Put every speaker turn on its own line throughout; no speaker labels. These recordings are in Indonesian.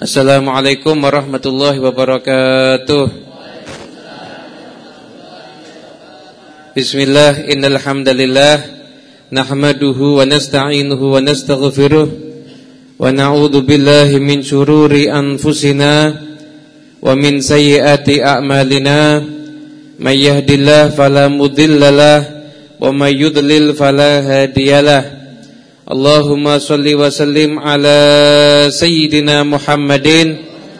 Assalamualaikum warahmatullahi wabarakatuh. Bismillah, innal hamdalillah nahmaduhu wa nasta'inuhu wa nastaghfiruh wa na'udzu billahi min syururi anfusina wa min sayyiati a'malina. May yahdihillahu fala mudhillalah wa may yudlil fala hadiyalah. Allahumma salli wa sallim ala sayyidina Muhammadin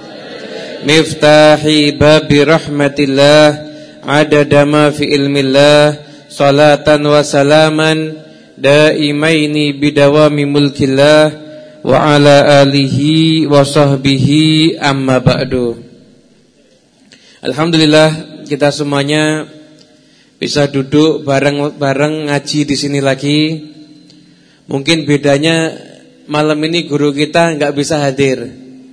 miftahi babi rahmatillah adada ma fi ilmillah salatan wa salaman daimaini bidawami mulkillah wa ala alihi wa sahbihi amma ba'du. Alhamdulillah kita semuanya bisa duduk bareng-bareng ngaji di sini lagi. Mungkin bedanya malam ini guru kita nggak bisa hadir.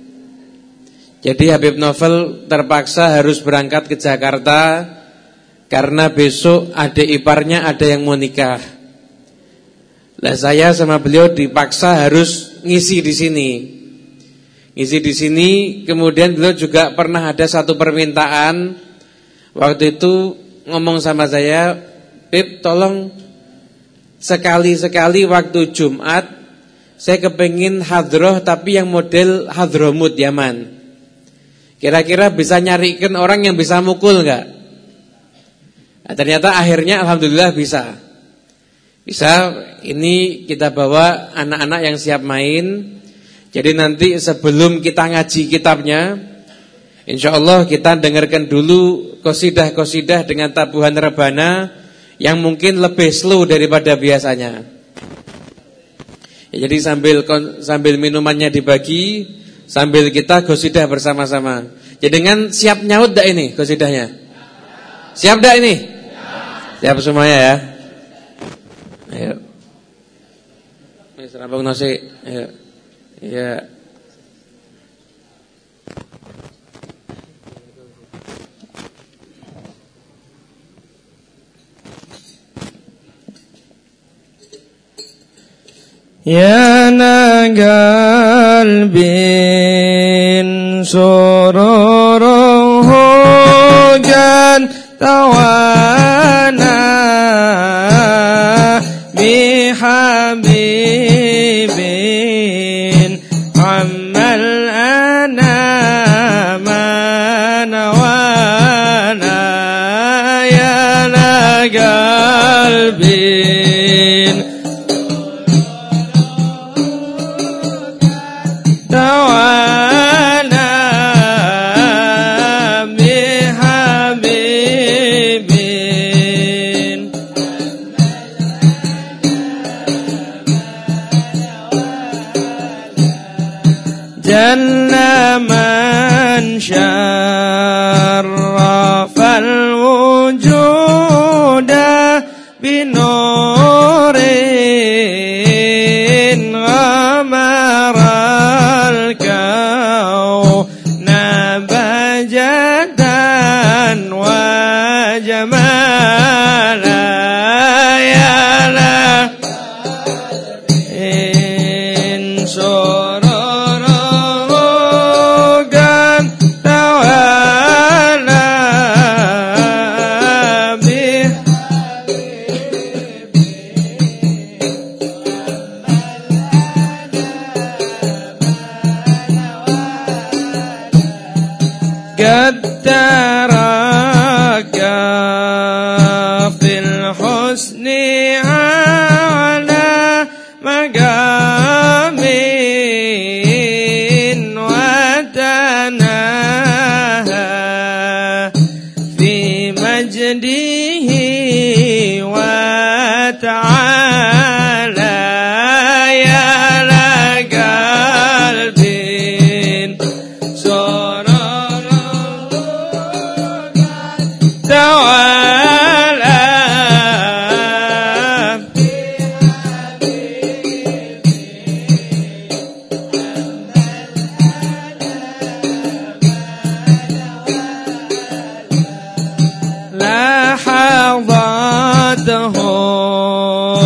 Jadi Habib Novel terpaksa harus berangkat ke Jakarta karena besok adik iparnya ada yang mau nikah. Lah saya sama beliau dipaksa harus ngisi di sini. Ngisi di sini, kemudian beliau juga pernah ada satu permintaan. Waktu itu ngomong sama saya, "Bib, tolong sekali-sekali waktu Jumat saya kepengin hadroh tapi yang model Hadramut Yaman. Kira-kira bisa nyarikan orang yang bisa mukul enggak?" Nah, ternyata akhirnya alhamdulillah bisa. Bisa, ini kita bawa anak-anak yang siap main. Jadi nanti sebelum kita ngaji kitabnya, insyaallah kita dengarkan dulu qasidah-qasidah dengan tabuhan rebana yang mungkin lebih slow daripada biasanya. Ya, jadi sambil minumannya dibagi, sambil kita qasidah bersama-sama. Jadi dengan siap nyaut dak ini qasidahnya? Siap dak ini? Siap semuanya ya. Ayo. Wis rampung nasi. Ayo. Ya.
Ya nagal bin sururuh hujan tawana bihabibin amal anama nawana ya nagal bin tawana bihabibin jalla man syarrafal wujuda binurin ghamaral kau nabajatan wa jamala ya la in sururugan tawala bih taraka fil husni ala magamin wa tanaha fi majdihi wa ta'ala ya la qalbin ta'ala la hadatuhu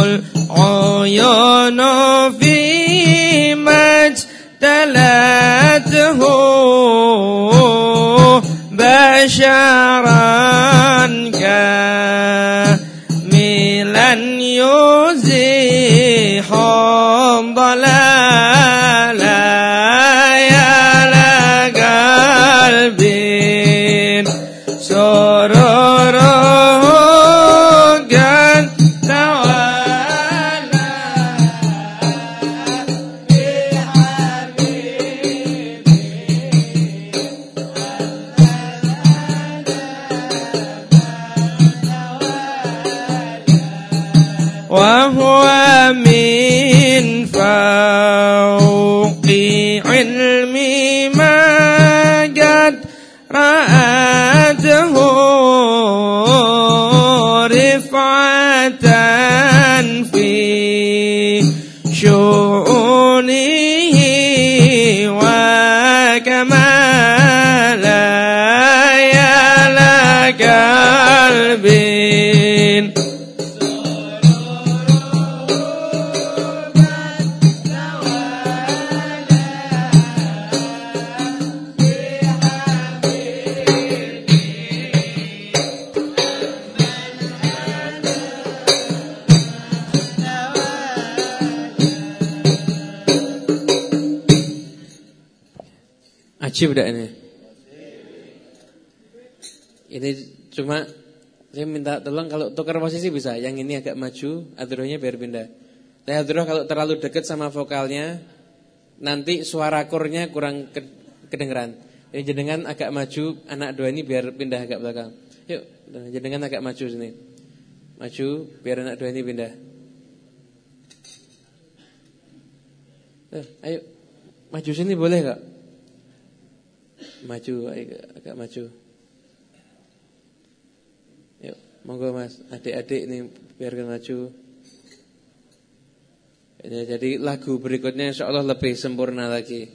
بشرا كاملا يزيح الضلال يا لقلب سروره قد توالى وهو من فوق علمي ما قد رأته رفعة في شؤونه وكمالا يا لقلب
Ajib dah ini. Ini cuma saya minta tolong kalau tukar posisi bisa. Yang ini agak maju, adrohnya biar pindah. Saya adroh kalau terlalu dekat sama vokalnya, nanti suara kornya kurang kedengeran. Jadi jenengan agak maju, anak dua ini biar pindah agak belakang. Yuk, jenengan agak maju sini. Maju biar anak dua ini pindah. Ayo, maju sini boleh gak? Maju, agak maju. Yuk, monggo mas, adik-adik ini biarkan maju. Jadi lagu berikutnya insya Allah lebih sempurna lagi.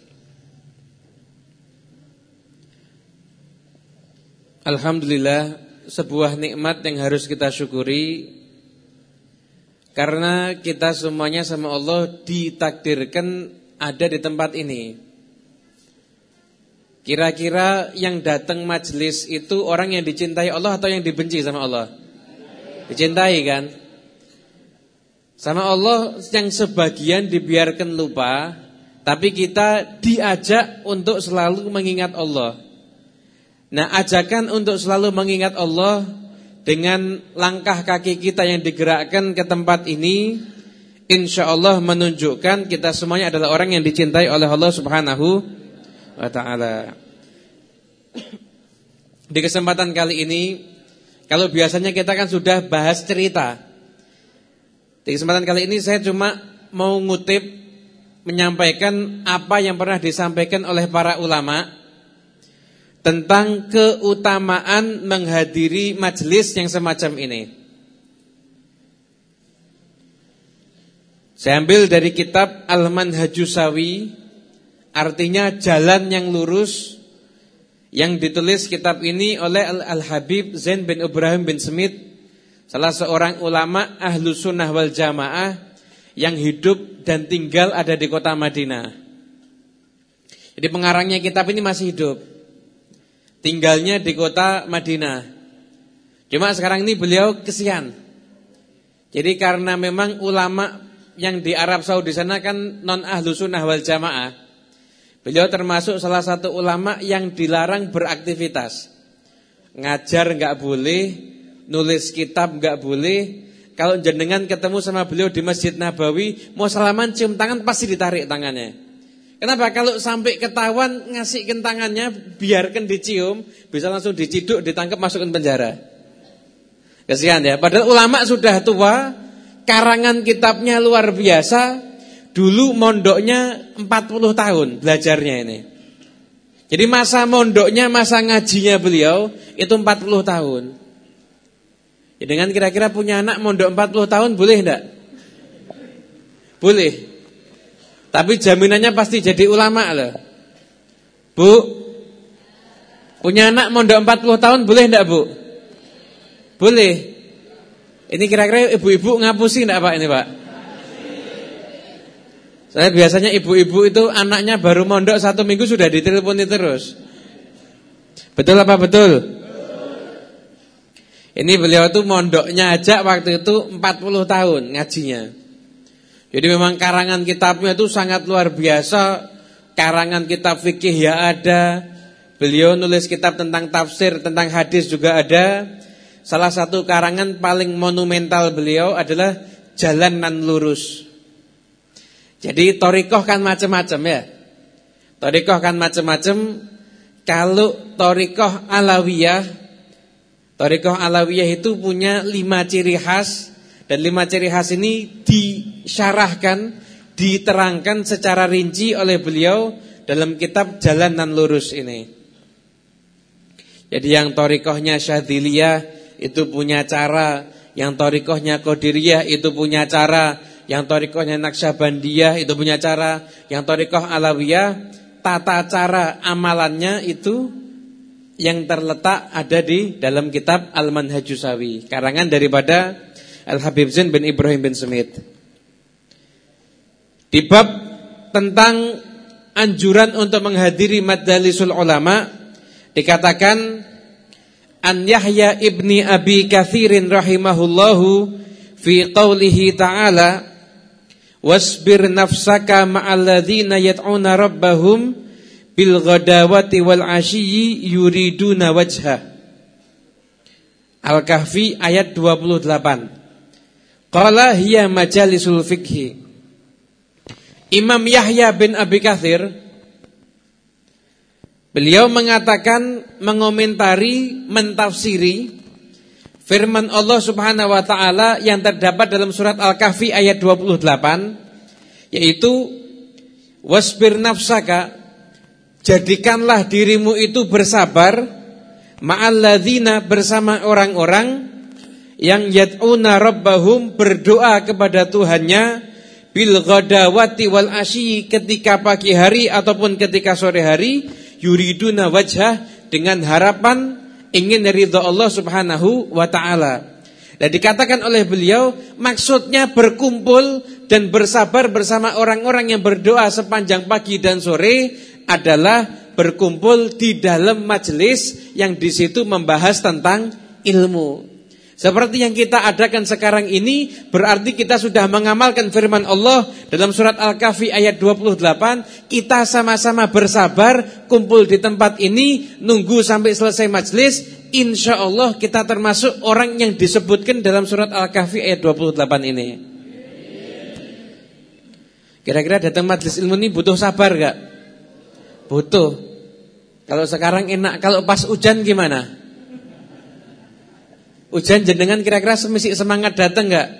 Alhamdulillah, sebuah nikmat yang harus kita syukuri. Karena kita semuanya sama Allah ditakdirkan ada di tempat ini. Kira-kira yang datang majelis itu orang yang dicintai Allah atau yang dibenci sama Allah? Dicintai kan? Sama Allah yang sebagian dibiarkan lupa, tapi kita diajak untuk selalu mengingat Allah. Nah, ajakan untuk selalu mengingat Allah dengan langkah kaki kita yang digerakkan ke tempat ini, insya Allah menunjukkan kita semuanya adalah orang yang dicintai oleh Allah Subhanahu wa ta'ala. Di kesempatan kali ini, kalau biasanya kita kan sudah bahas cerita, di kesempatan kali ini saya cuma mau ngutip, menyampaikan apa yang pernah disampaikan oleh para ulama tentang keutamaan menghadiri majelis yang semacam ini. Saya ambil dari kitab Al-Manhajus Sawi, artinya jalan yang lurus, yang ditulis kitab ini oleh Al-Habib Zain bin Ibrahim bin Smith, salah seorang ulama ahlu sunnah wal jamaah yang hidup dan tinggal ada di kota Madinah. Jadi pengarangnya kitab ini masih hidup, tinggalnya di kota Madinah. Cuma sekarang ini beliau kesian. Jadi karena memang ulama yang di Arab Saudi sana kan non ahlu sunnah wal jamaah, beliau termasuk salah satu ulama yang dilarang beraktivitas. Ngajar enggak boleh, nulis kitab enggak boleh. Kalau jenengan ketemu sama beliau di Masjid Nabawi, mau salaman cium tangan pasti ditarik tangannya. Kenapa? Kalau sampai ketahuan ngasihkan tangannya, biarkan dicium, bisa langsung diciduk, ditangkap, masukkan penjara. Kasihan ya. Padahal ulama sudah tua, karangan kitabnya luar biasa. Dulu mondoknya 40 tahun belajarnya ini. Jadi masa mondoknya, masa ngajinya beliau itu 40 tahun. Ya, dengan kira-kira punya anak mondok 40 tahun boleh enggak? Boleh. Tapi jaminannya pasti jadi ulama loh. Bu, punya anak mondok 40 tahun boleh enggak, Bu? Boleh. Ini kira-kira ibu-ibu ngapusi enggak, Pak, ini, Pak? Saya biasanya ibu-ibu itu anaknya baru mondok 1 minggu sudah diteleponi terus. Betul apa betul? Ini beliau itu mondoknya aja waktu itu 40 tahun ngajinya. Jadi memang karangan kitabnya itu sangat luar biasa. Karangan kitab fikih ya ada. Beliau nulis kitab tentang tafsir, tentang hadis juga ada. Salah satu karangan paling monumental beliau adalah Jalan Nan Lurus. Jadi thariqah kan macam-macam ya. Thariqah kan macam-macam. Kalau thariqah Alawiyah itu punya 5 ciri khas. Dan 5 ciri khas ini disyarahkan, diterangkan secara rinci oleh beliau dalam kitab Jalan Nan Lurus ini. Jadi yang thariqahnya Syadziliyah itu punya cara, yang thariqahnya Qadiriyah itu punya cara, yang thariqahnya Naqsyabandiyah itu punya cara, yang thariqah Alawiyah tata cara amalannya itu yang terletak ada di dalam kitab Al-Manhajus Sawi, karangan daripada Al-Habib Zain bin Ibrahim bin Sumit. Di bab tentang anjuran untuk menghadiri majlisul ulama dikatakan an Yahya ibni Abi Katsirin rahimahullahu fi qaulihi ta'ala wasbir nafsaka ma'al ladzina yad'una rabbahum bil ghadawati wal 'ashyi yuriduna wajha. Al-Kahfi ayat 28. Qala hiya majalisul fiqhi. Imam Yahya bin Abi Katsir beliau mengatakan, mengomentari, mentafsiri firman Allah Subhanahu wa taala yang terdapat dalam surat Al-Kahfi ayat 28, yaitu wasbir nafsaka, jadikanlah dirimu itu bersabar ma'alladzina, bersama orang-orang yang yad'una rabbahum, berdoa kepada Tuhannya, bil ghadawati wal asyi, ketika pagi hari ataupun ketika sore hari, yuriduna wajhah, dengan harapan ingin ridha Allah Subhanahu wa taala. Dan dikatakan oleh beliau, maksudnya berkumpul dan bersabar bersama orang-orang yang berdoa sepanjang pagi dan sore adalah berkumpul di dalam majelis yang di situ membahas tentang ilmu. Seperti yang kita adakan sekarang ini, berarti kita sudah mengamalkan firman Allah dalam surat Al-Kahfi ayat 28. Kita sama-sama bersabar, kumpul di tempat ini, nunggu sampai selesai majelis. Insya Allah kita termasuk orang yang disebutkan dalam surat Al-Kahfi ayat 28 ini. Kira-kira datang majelis ilmu ini butuh sabar gak? Butuh. Kalau sekarang enak, kalau pas hujan gimana? Hujan jenengan kira-kira semisi semangat datang enggak?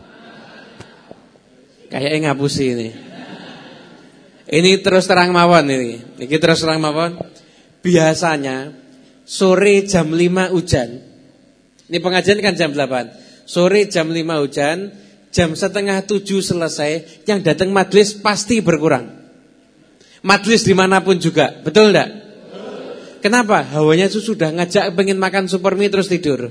Kayaknya ngapusi ini. Ini terus terang mawon ini. Ini terus terang mawon. Biasanya sore jam 5 hujan. Ini pengajian kan jam 8. Sore jam 5 hujan, jam setengah 7 selesai, yang datang majelis pasti berkurang. Majelis dimanapun juga, betul enggak? Kenapa? Hawanya itu sudah ngajak pengen makan super mie terus tidur.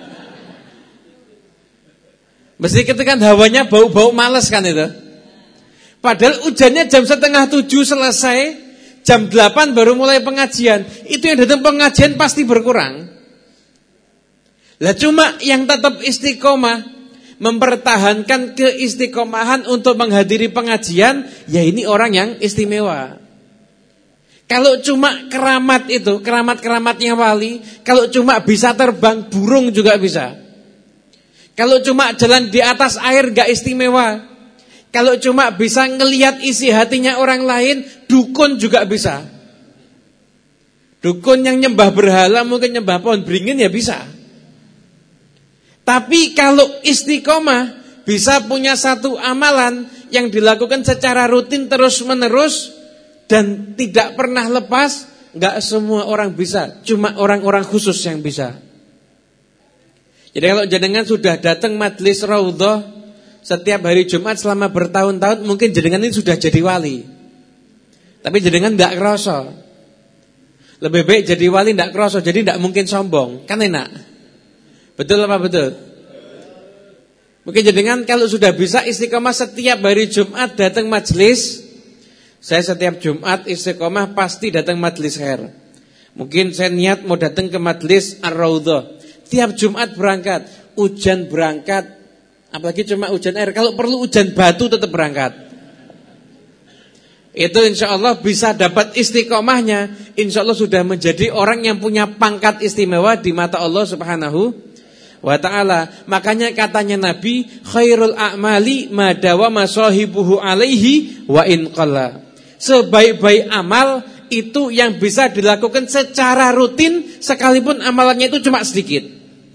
Mesti ketika hawanya bau-bau males kan itu. Padahal hujannya jam setengah 7 selesai, jam 8 baru mulai pengajian. Itu yang datang pengajian pasti berkurang. Lah cuma yang tetap istiqomah, mempertahankan keistiqomahan untuk menghadiri pengajian, ya ini orang yang istimewa. Kalau cuma keramat itu, keramat-keramatnya wali, kalau cuma bisa terbang burung juga bisa. Kalau cuma jalan di atas air gak istimewa. Kalau cuma bisa ngelihat isi hatinya orang lain, dukun juga bisa. Dukun yang nyembah berhala, mungkin nyembah pohon beringin ya bisa. Tapi kalau istiqomah, bisa punya satu amalan yang dilakukan secara rutin terus menerus dan tidak pernah lepas, gak semua orang bisa, cuma orang-orang khusus yang bisa. Jadi kalau jenengan sudah datang majelis raudhah setiap hari Jumat selama bertahun-tahun, mungkin jenengan ini sudah jadi wali. Tapi jenengan tidak kerasa. Lebih baik jadi wali tidak kerasa, jadi tidak mungkin sombong, kan enak. Betul apa betul? Mungkin jenengan kalau sudah bisa istiqomah setiap hari Jumat datang majelis. Saya setiap Jumat istiqomah pasti datang majelis khair. Mungkin saya niat mau datang ke majelis ar-raudhah. Tiap Jumat berangkat, hujan berangkat, apalagi cuma hujan air. Kalau perlu hujan batu tetap berangkat. Itu insya Allah bisa dapat istiqomahnya. Insya Allah sudah menjadi orang yang punya pangkat istimewa di mata Allah Subhanahu wa ta'ala. Makanya katanya Nabi, khairul a'mali ma dawama sahibuhu alaihi wa in qalla. Sebaik-baik amal itu yang bisa dilakukan secara rutin sekalipun amalannya itu cuma sedikit.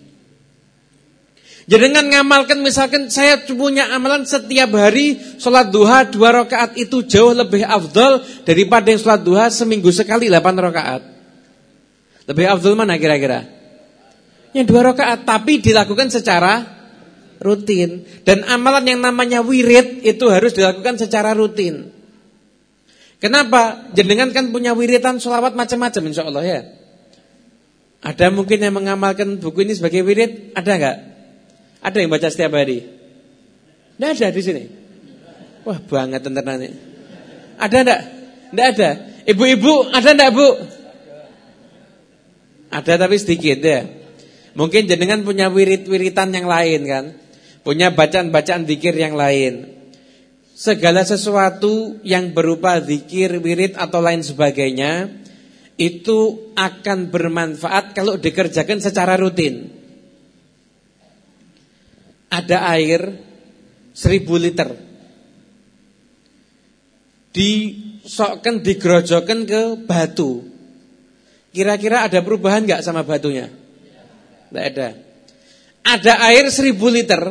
Jadi dengan ngamalkan, misalkan saya punya amalan setiap hari sholat duha 2 rakaat, itu jauh lebih afdal daripada yang sholat duha seminggu sekali 8 rakaat. Lebih afdal mana kira-kira? Yang 2 rakaat, tapi dilakukan secara rutin. Dan amalan yang namanya wirid itu harus dilakukan secara rutin. Kenapa? Jenengan kan punya wiridan sholawat macam-macam insya Allah ya. Ada mungkin yang mengamalkan buku ini sebagai wirid? Ada enggak? Ada yang baca setiap hari? Tidak ada di sini. Wah banget tentananya. Ada enggak? Tidak ada. Ibu-ibu ada enggak bu? Ada tapi sedikit ya. Mungkin jenengan punya wirid-wiritan yang lain kan. Punya bacaan-bacaan zikir yang lain. Segala sesuatu yang berupa zikir, wirid atau lain sebagainya itu akan bermanfaat kalau dikerjakan secara rutin. Ada air 1000 liter, disokkan, digerojokan ke batu. Kira-kira ada perubahan gak sama batunya? Tidak ada. Ada air 1000 liter,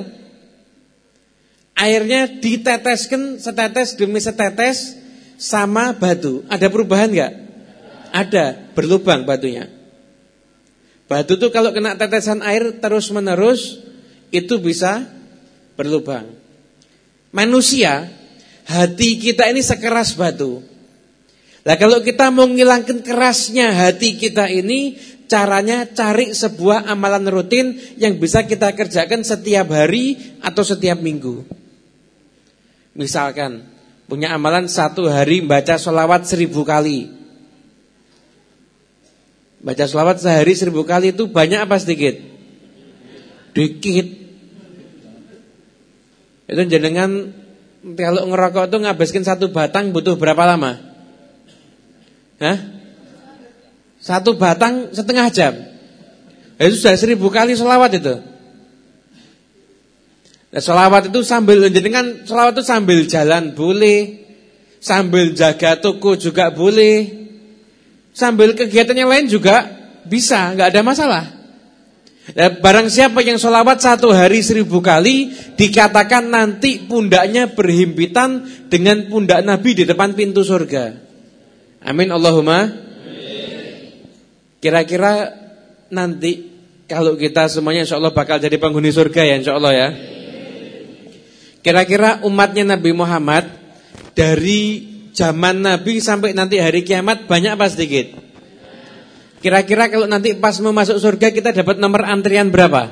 airnya diteteskan setetes demi setetes sama batu. Ada perubahan enggak? Ada, berlubang batunya. Batu tuh kalau kena tetesan air terus-menerus itu bisa berlubang. Manusia, hati kita ini sekeras batu. Nah kalau kita mau menghilangkan kerasnya hati kita ini, caranya cari sebuah amalan rutin yang bisa kita kerjakan setiap hari atau setiap minggu. Misalkan punya amalan 1 hari baca sholawat 1000 kali. Baca sholawat sehari 1000 kali itu banyak apa sedikit? Dikit. Itu jenengan kalau ngerokok itu ngabiskin 1 batang butuh berapa lama? Hah? 1 batang setengah jam. Itu sudah 1000 kali sholawat itu. Nah, sholawat itu sambil jenengan sholawat itu sambil jalan boleh, sambil jaga toko juga boleh, sambil kegiatan yang lain juga bisa, nggak ada masalah. Nah, barang siapa yang sholawat 1 hari 1000 kali, dikatakan nanti pundaknya berhimpitan dengan pundak Nabi di depan pintu surga. Amin Allahumma. Kira-kira nanti kalau kita semuanya insya Allah bakal jadi penghuni surga ya insya Allah ya. Kira-kira umatnya Nabi Muhammad dari zaman Nabi sampai nanti hari kiamat banyak apa sedikit? Kira-kira kalau nanti pas mau masuk surga kita dapat nomor antrian berapa?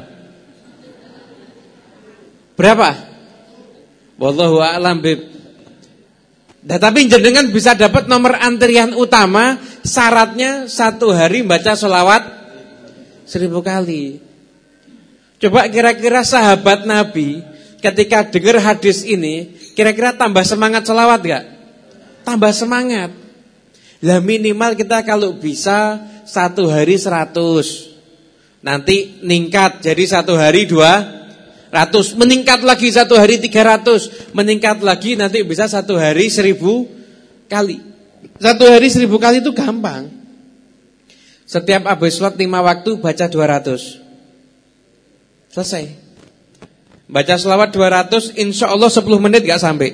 Berapa? Wallahu a'lam bib. Nah, tapi jenengan bisa dapat nomor antrian utama, syaratnya 1 hari baca sholawat 1000 kali. Coba kira-kira sahabat Nabi ketika dengar hadis ini, kira-kira tambah semangat sholawat gak? Tambah semangat. Lah minimal kita kalau bisa 1 hari 100. Nanti meningkat jadi 1 hari 200, meningkat lagi 1 hari 300, meningkat lagi nanti bisa 1 hari 1000 kali. 1 hari 1000 kali itu gampang. Setiap habis sholat 5 waktu baca 200. Selesai. Baca selawat 200 insya Allah 10 menit gak sampai.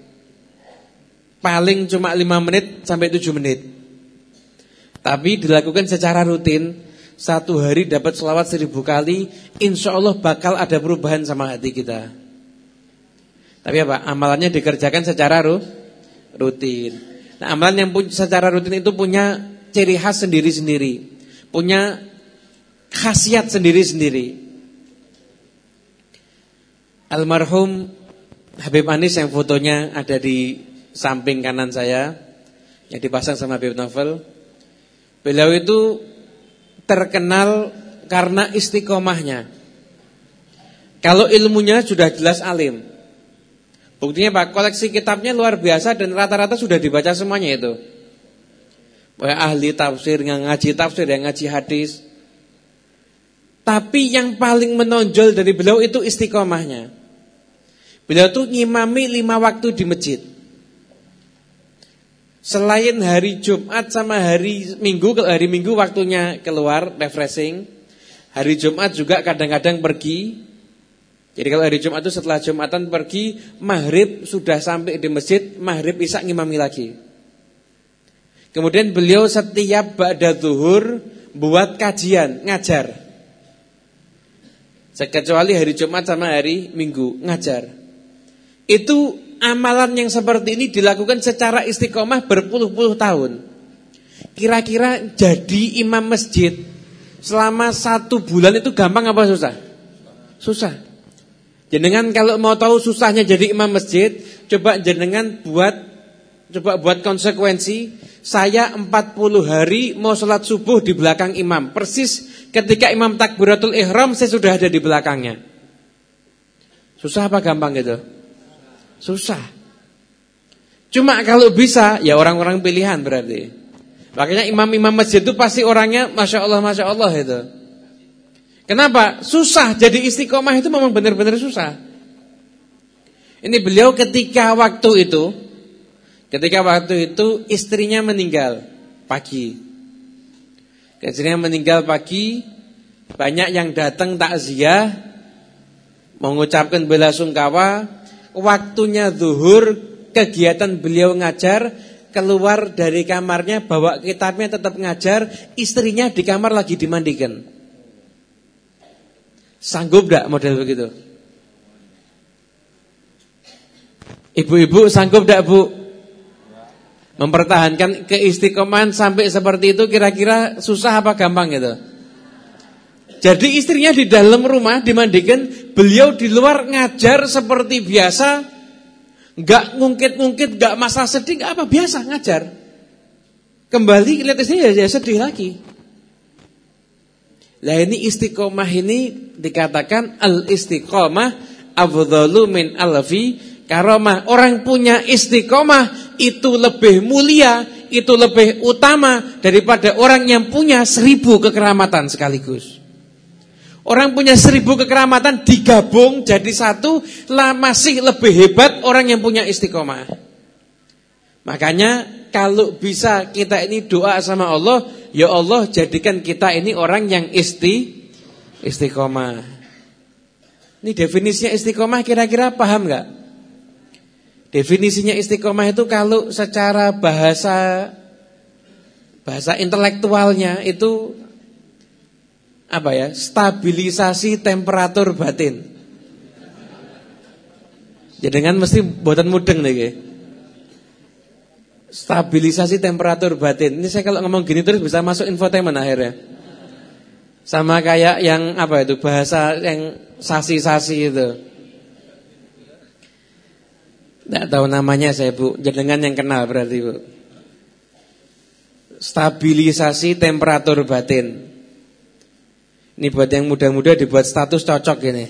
Paling cuma 5 menit sampai 7 menit. Tapi dilakukan secara rutin, 1 hari dapat selawat 1000 kali, insya Allah bakal ada perubahan sama hati kita. Tapi apa? Amalannya dikerjakan secara rutin. Nah, amalan yang secara rutin itu punya ciri khas sendiri-sendiri, punya khasiat sendiri-sendiri. Almarhum Habib Anis yang fotonya ada di samping kanan saya, yang dipasang sama Habib Novel. Beliau itu terkenal Karena istiqomahnya. Kalau ilmunya sudah jelas alim. Buktinya Pak, koleksi kitabnya luar biasa dan rata-rata sudah dibaca semuanya itu. Ahli tafsir, yang ngaji tafsir, yang ngaji hadis. Tapi yang paling menonjol dari beliau itu istiqomahnya. Beliau tuh ngimami 5 waktu di masjid. Selain hari Jumat sama hari Minggu, kalau hari Minggu waktunya keluar refreshing. Hari Jumat juga kadang-kadang pergi. Jadi kalau hari Jumat itu setelah Jumatan pergi, maghrib sudah sampai di masjid, maghrib isya ngimami lagi. Kemudian beliau setiap ba'da zuhur buat kajian, ngajar. Kecuali hari Jumat sama hari Minggu, ngajar. Itu amalan yang seperti ini dilakukan secara istiqomah berpuluh-puluh tahun. Kira-kira jadi imam masjid selama 1 bulan itu gampang apa susah? Susah. Jenengan kalau mau tahu susahnya jadi imam masjid, coba jenengan buat konsekuensi. Saya 40 hari mau sholat subuh di belakang imam. Persis ketika imam takbiratul ihram saya sudah ada di belakangnya. Susah apa gampang gitu? Susah. Cuma kalau bisa ya orang-orang pilihan berarti. Makanya imam-imam masjid itu pasti orangnya Masya Allah itu. Kenapa? Susah. Jadi istiqomah itu memang benar-benar susah. Ini beliau ketika waktu itu istrinya meninggal pagi. Istrinya meninggal pagi, banyak yang datang takziah, mengucapkan bela sungkawa. Waktunya zuhur, kegiatan beliau ngajar, keluar dari kamarnya bawa kitabnya tetap ngajar, istrinya di kamar lagi dimandikan. Sanggup enggak model begitu? Ibu-ibu sanggup enggak, Bu? Mempertahankan keistiqomahan sampai seperti itu kira-kira susah apa gampang gitu? Jadi istrinya di dalam rumah dimandikan, beliau di luar ngajar seperti biasa, enggak ngungkit-ngungkit, enggak masalah sedih, enggak apa, biasa ngajar. Kembali lihat istrinya ya sedih lagi. Lah ini istiqomah ini dikatakan al-istiqomah afdhalu min alfi karomah. Orang punya istiqomah itu lebih mulia, itu lebih utama daripada orang yang punya 1000 kekeramatan sekaligus. Orang punya 1000 kekeramatan digabung jadi satu, lah masih lebih hebat orang yang punya istiqomah. Makanya kalau bisa kita ini doa sama Allah, ya Allah jadikan kita ini orang yang istiqomah. Ini definisinya istiqomah kira-kira paham enggak? Definisinya istiqomah itu kalau secara bahasa intelektualnya itu apa ya? Stabilisasi temperatur batin. Jangan mesti buatan mudeng nih. Stabilisasi temperatur batin. Ini saya kalau ngomong gini terus bisa masuk infotainment akhirnya. Sama kayak yang apa itu bahasa yang sasi-sasi itu. Tidak tahu namanya saya, Bu. Jenengan yang kenal berarti, Bu. Stabilisasi temperatur batin. Ini buat yang muda-muda dibuat status cocok ini.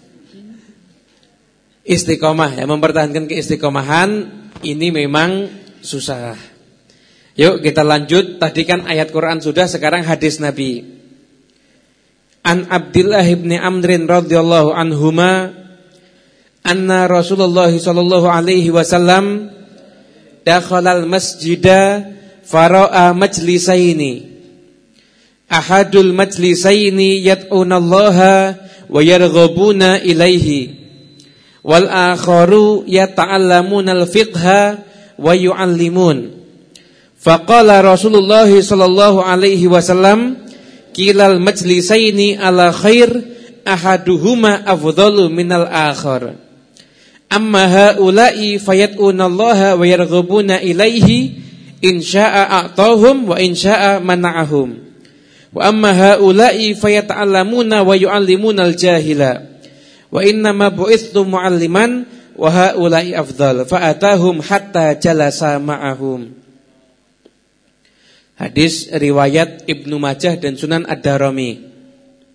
Istiqomah ya, mempertahankan keistiqomahan ini memang susah. Yuk kita lanjut. Tadi kan ayat Quran sudah, sekarang hadis Nabi. An Abdillah ibn Amrin radhiyallahu anhuma anna Rasulullah sallallahu alaihi wasallam dakhala al-masjida fara'a majlisaini. Ahadul majlisaini yad'unallaha wa yarghabuna ilaihi wal akharu yata'allamuna al-fiqha wa yu'allimun. Faqala Rasulullah sallallahu alaihi wasallam kilal majlisaini ala khair ahaduhuma afdalu minal akhar. Amma haula'i fayat'unallaha wa yarghabuna ilaihi in syaa'a a'tahum wa in syaa'a mana'ahum. Wa amma haula'i fayata'allamuna wa yu'allimuna al-jahila. Wa inna ma bu'ithtu mu'alliman wa haula'i afdal fa atahum hatta jalasa ma'ahum. Hadis riwayat Ibnu Majah dan Sunan Ad-Darimi.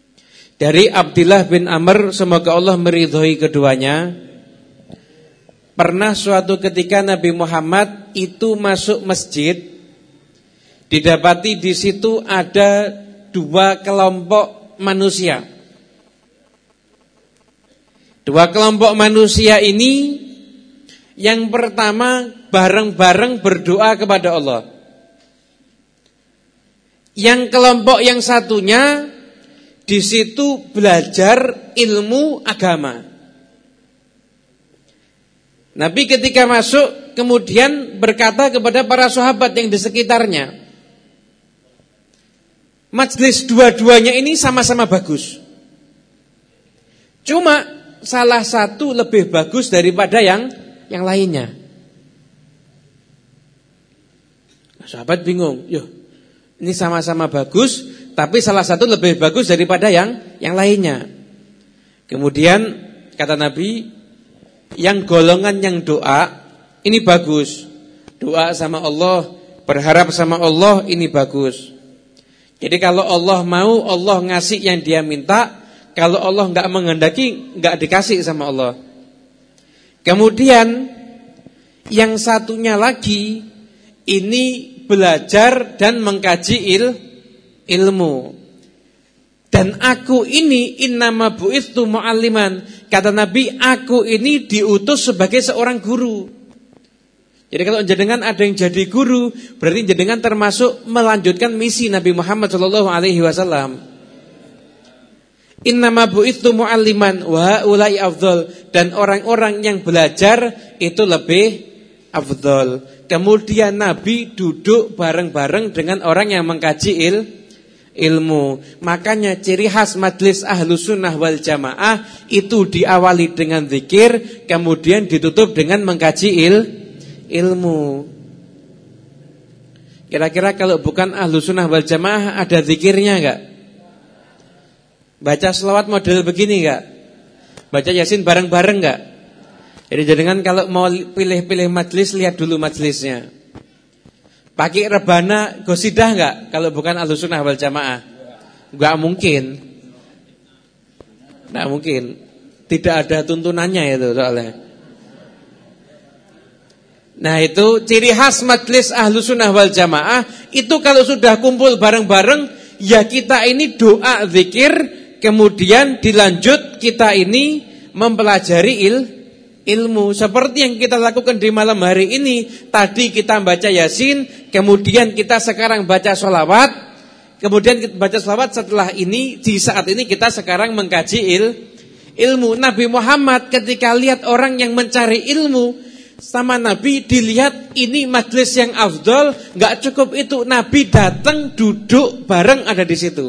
Dari Abdullah bin Amr, semoga Allah meridhoi keduanya, pernah suatu ketika Nabi Muhammad itu masuk masjid, didapati di situ ada dua kelompok manusia. Dua kelompok manusia ini, yang pertama bareng-bareng berdoa kepada Allah. Yang kelompok yang satunya di situ belajar ilmu agama. Nabi ketika masuk kemudian berkata kepada para sahabat yang di sekitarnya, majelis dua-duanya ini sama-sama bagus. Cuma salah satu lebih bagus daripada yang lainnya. Sahabat bingung, ini sama-sama bagus, tapi salah satu lebih bagus daripada yang lainnya. Kemudian kata Nabi, yang golongan yang doa ini bagus. Doa sama Allah, berharap sama Allah, ini bagus. Jadi kalau Allah mau, Allah ngasih yang dia minta. Kalau Allah enggak menghendaki, enggak dikasih sama Allah. Kemudian yang satunya lagi ini belajar dan mengkaji ilmu. Dan aku ini innama bu'itsu mu'alliman. Kata Nabi, aku ini diutus sebagai seorang guru. Jadi kalau jenengan ada yang jadi guru, berarti jenengan termasuk melanjutkan misi Nabi Muhammad SAW. Innama bu'itsu mu'alliman wa haula'i afdhal, dan orang-orang yang belajar itu lebih afdhal. Kemudian Nabi duduk bareng-bareng dengan orang yang mengkaji ilmu. Makanya ciri khas majelis Ahlus Sunnah wal Jamaah itu diawali dengan zikir, kemudian ditutup dengan mengkaji ilmu. Kira-kira kalau bukan Ahlus Sunnah wal Jamaah ada zikirnya enggak? Baca selawat model begini enggak? Baca Yasin bareng-bareng enggak? Jadi jangan kalau mau pilih-pilih majelis, lihat dulu majelisnya. Pakai rebana gosidah enggak kalau bukan Ahlus Sunnah wal Jamaah? Enggak mungkin. Enggak mungkin. Tidak ada tuntunannya itu soalnya. Nah itu ciri khas majelis Ahlus Sunnah wal Jamaah. Itu kalau sudah kumpul bareng-bareng, ya kita ini doa zikir, kemudian dilanjut kita ini mempelajari ilmu. Seperti yang kita lakukan di malam hari ini. Tadi kita baca Yasin, kemudian kita sekarang baca sholawat, kemudian kita baca sholawat, setelah ini, di saat ini kita sekarang mengkaji ilmu. Nabi Muhammad ketika lihat orang yang mencari ilmu, sama Nabi dilihat ini majelis yang afdol, gak cukup itu, Nabi datang duduk bareng ada di situ.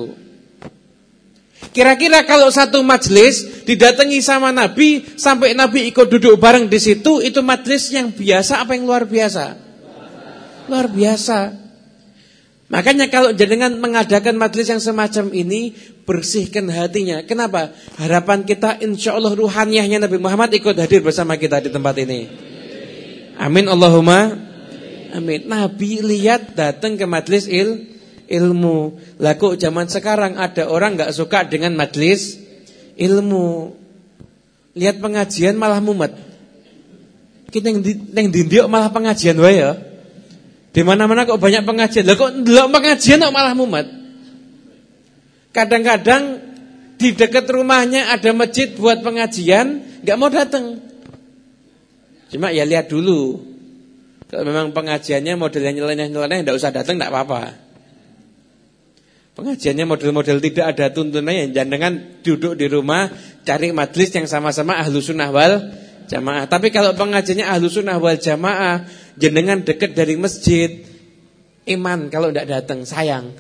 Kira-kira kalau satu majelis didatangi sama Nabi sampai Nabi ikut duduk bareng di situ, itu majelis yang biasa apa yang luar biasa? Luar biasa. Makanya kalau jenengan mengadakan majelis yang semacam ini, bersihkan hatinya. Kenapa? Harapan kita insya Allah ruhaniyahnya Nabi Muhammad ikut hadir bersama kita di tempat ini. Amin Allahumma amin. Nabi lihat datang ke majelis ilmu. Lah kok zaman sekarang ada orang enggak suka dengan majelis ilmu. Lihat pengajian malah mumet. Kita yang dindiok malah pengajian wae ya. Di mana-mana kok banyak pengajian. Lah kok ndelok pengajian kok malah mumet. Kadang-kadang di dekat rumahnya ada masjid buat pengajian, enggak mau datang. Cuma ya lihat dulu. Kalau memang pengajiannya modelnya nyeleneh-nyeleneh enggak usah datang, enggak apa-apa. Pengajiannya model-model tidak ada tuntunannya, jangan duduk di rumah cari majelis yang sama-sama Ahlus Sunnah wal Jamaah. Tapi kalau pengajiannya Ahlus Sunnah wal Jamaah, jenengan dekat dari masjid, iman kalau tidak datang, sayang.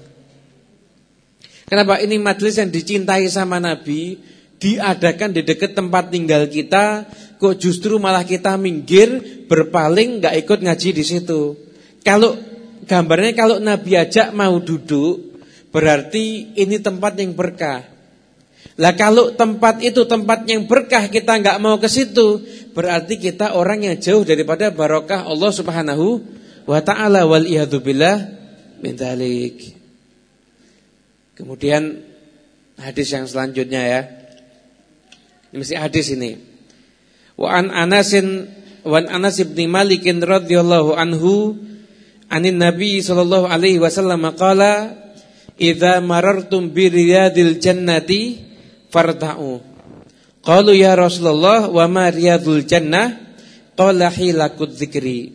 Kenapa? Ini majelis yang dicintai sama Nabi, diadakan di dekat tempat tinggal kita, kok justru malah kita minggir, berpaling, nggak ikut ngaji di situ. Kalau gambarnya kalau Nabi ajak mau duduk, berarti ini tempat yang berkah. Lah kalau tempat itu tempat yang berkah kita enggak mau ke situ, berarti kita orang yang jauh daripada barokah Allah Subhanahu wa taala, wal iyadu billah min dzalik. Kemudian Hadis yang selanjutnya ya. Ini mesti hadis ini. Wa an Anas bin Malik radhiyallahu anhu anin Nabi sallallahu alaihi wasallam qala idza marartum bi riyadil jannati farta'u. Qalu ya Rasulullah wa ma riyadul jannah? Qala hilakut dzikri.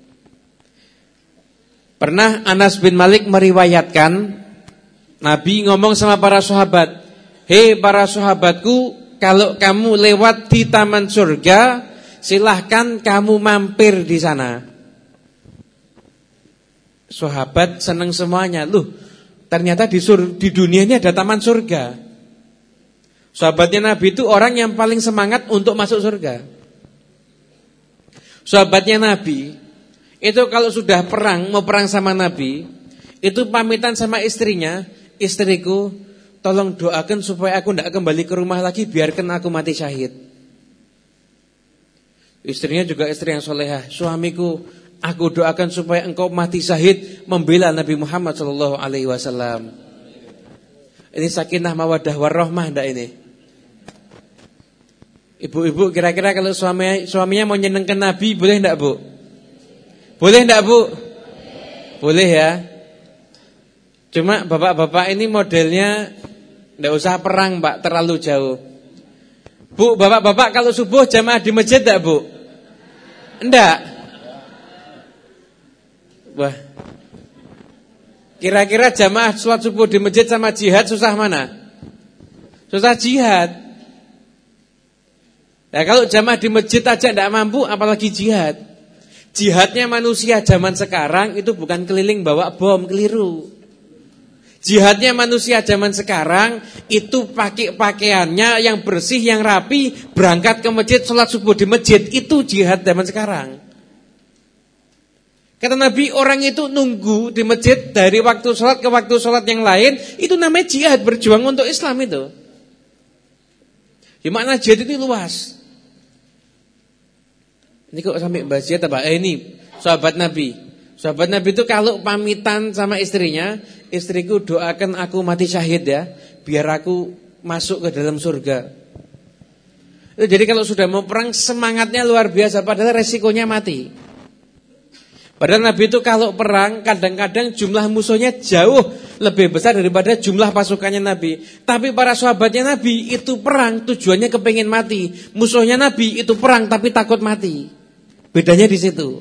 Pernah Anas bin Malik meriwayatkan Nabi ngomong sama para sahabat, "Hei para sahabatku, kalau kamu lewat di taman surga, silahkan kamu mampir di sana." Sahabat senang semuanya. Loh, ternyata di dunia ini ada taman surga. Sahabatnya Nabi itu orang yang paling semangat untuk masuk surga. Sahabatnya Nabi itu kalau sudah mau perang sama Nabi, itu pamitan sama istrinya, "Istriku, tolong doakan supaya aku tidak kembali ke rumah lagi, biarkan aku mati syahid." Istrinya juga istri yang solehah. "Suamiku, aku doakan supaya engkau mati syahid membela Nabi Muhammad SAW." Ini sakinah mawaddah warahmah enggak ini? Ibu-ibu kira-kira kalau suaminya mau nyenengkan Nabi, boleh enggak Bu? Boleh enggak Bu? Boleh ya. Cuma bapak-bapak ini modelnya enggak usah perang Pak, terlalu jauh. Bu, bapak-bapak kalau subuh jamaah di masjid enggak Bu? Enggak. Wah. Kira-kira jamaah sholat subuh di masjid sama jihad susah mana? Susah jihad. Nah, kalau jamaah di masjid aja enggak mampu, apalagi jihad. Jihadnya manusia zaman sekarang itu bukan keliling bawa bom, keliru. Jihadnya manusia zaman sekarang itu pakai pakaiannya yang bersih, yang rapi, berangkat ke masjid, sholat subuh di masjid. Itu jihad zaman sekarang. Kata Nabi, orang itu nunggu di masjid dari waktu sholat ke waktu sholat yang lain, itu namanya jihad, berjuang untuk Islam itu. Di makna jihad itu luas. Ini kok sampai bahas jihad apa? Ini sahabat Nabi. Sahabat Nabi itu kalau pamitan sama istrinya, "Istriku, doakan aku mati syahid ya, biar aku masuk ke dalam surga." Jadi kalau sudah mau perang semangatnya luar biasa, padahal resikonya mati. Padahal Nabi itu kalau perang kadang-kadang jumlah musuhnya jauh lebih besar daripada jumlah pasukannya Nabi. Tapi para sahabatnya Nabi itu perang tujuannya kepingin mati. Musuhnya Nabi itu perang tapi takut mati. Bedanya di situ.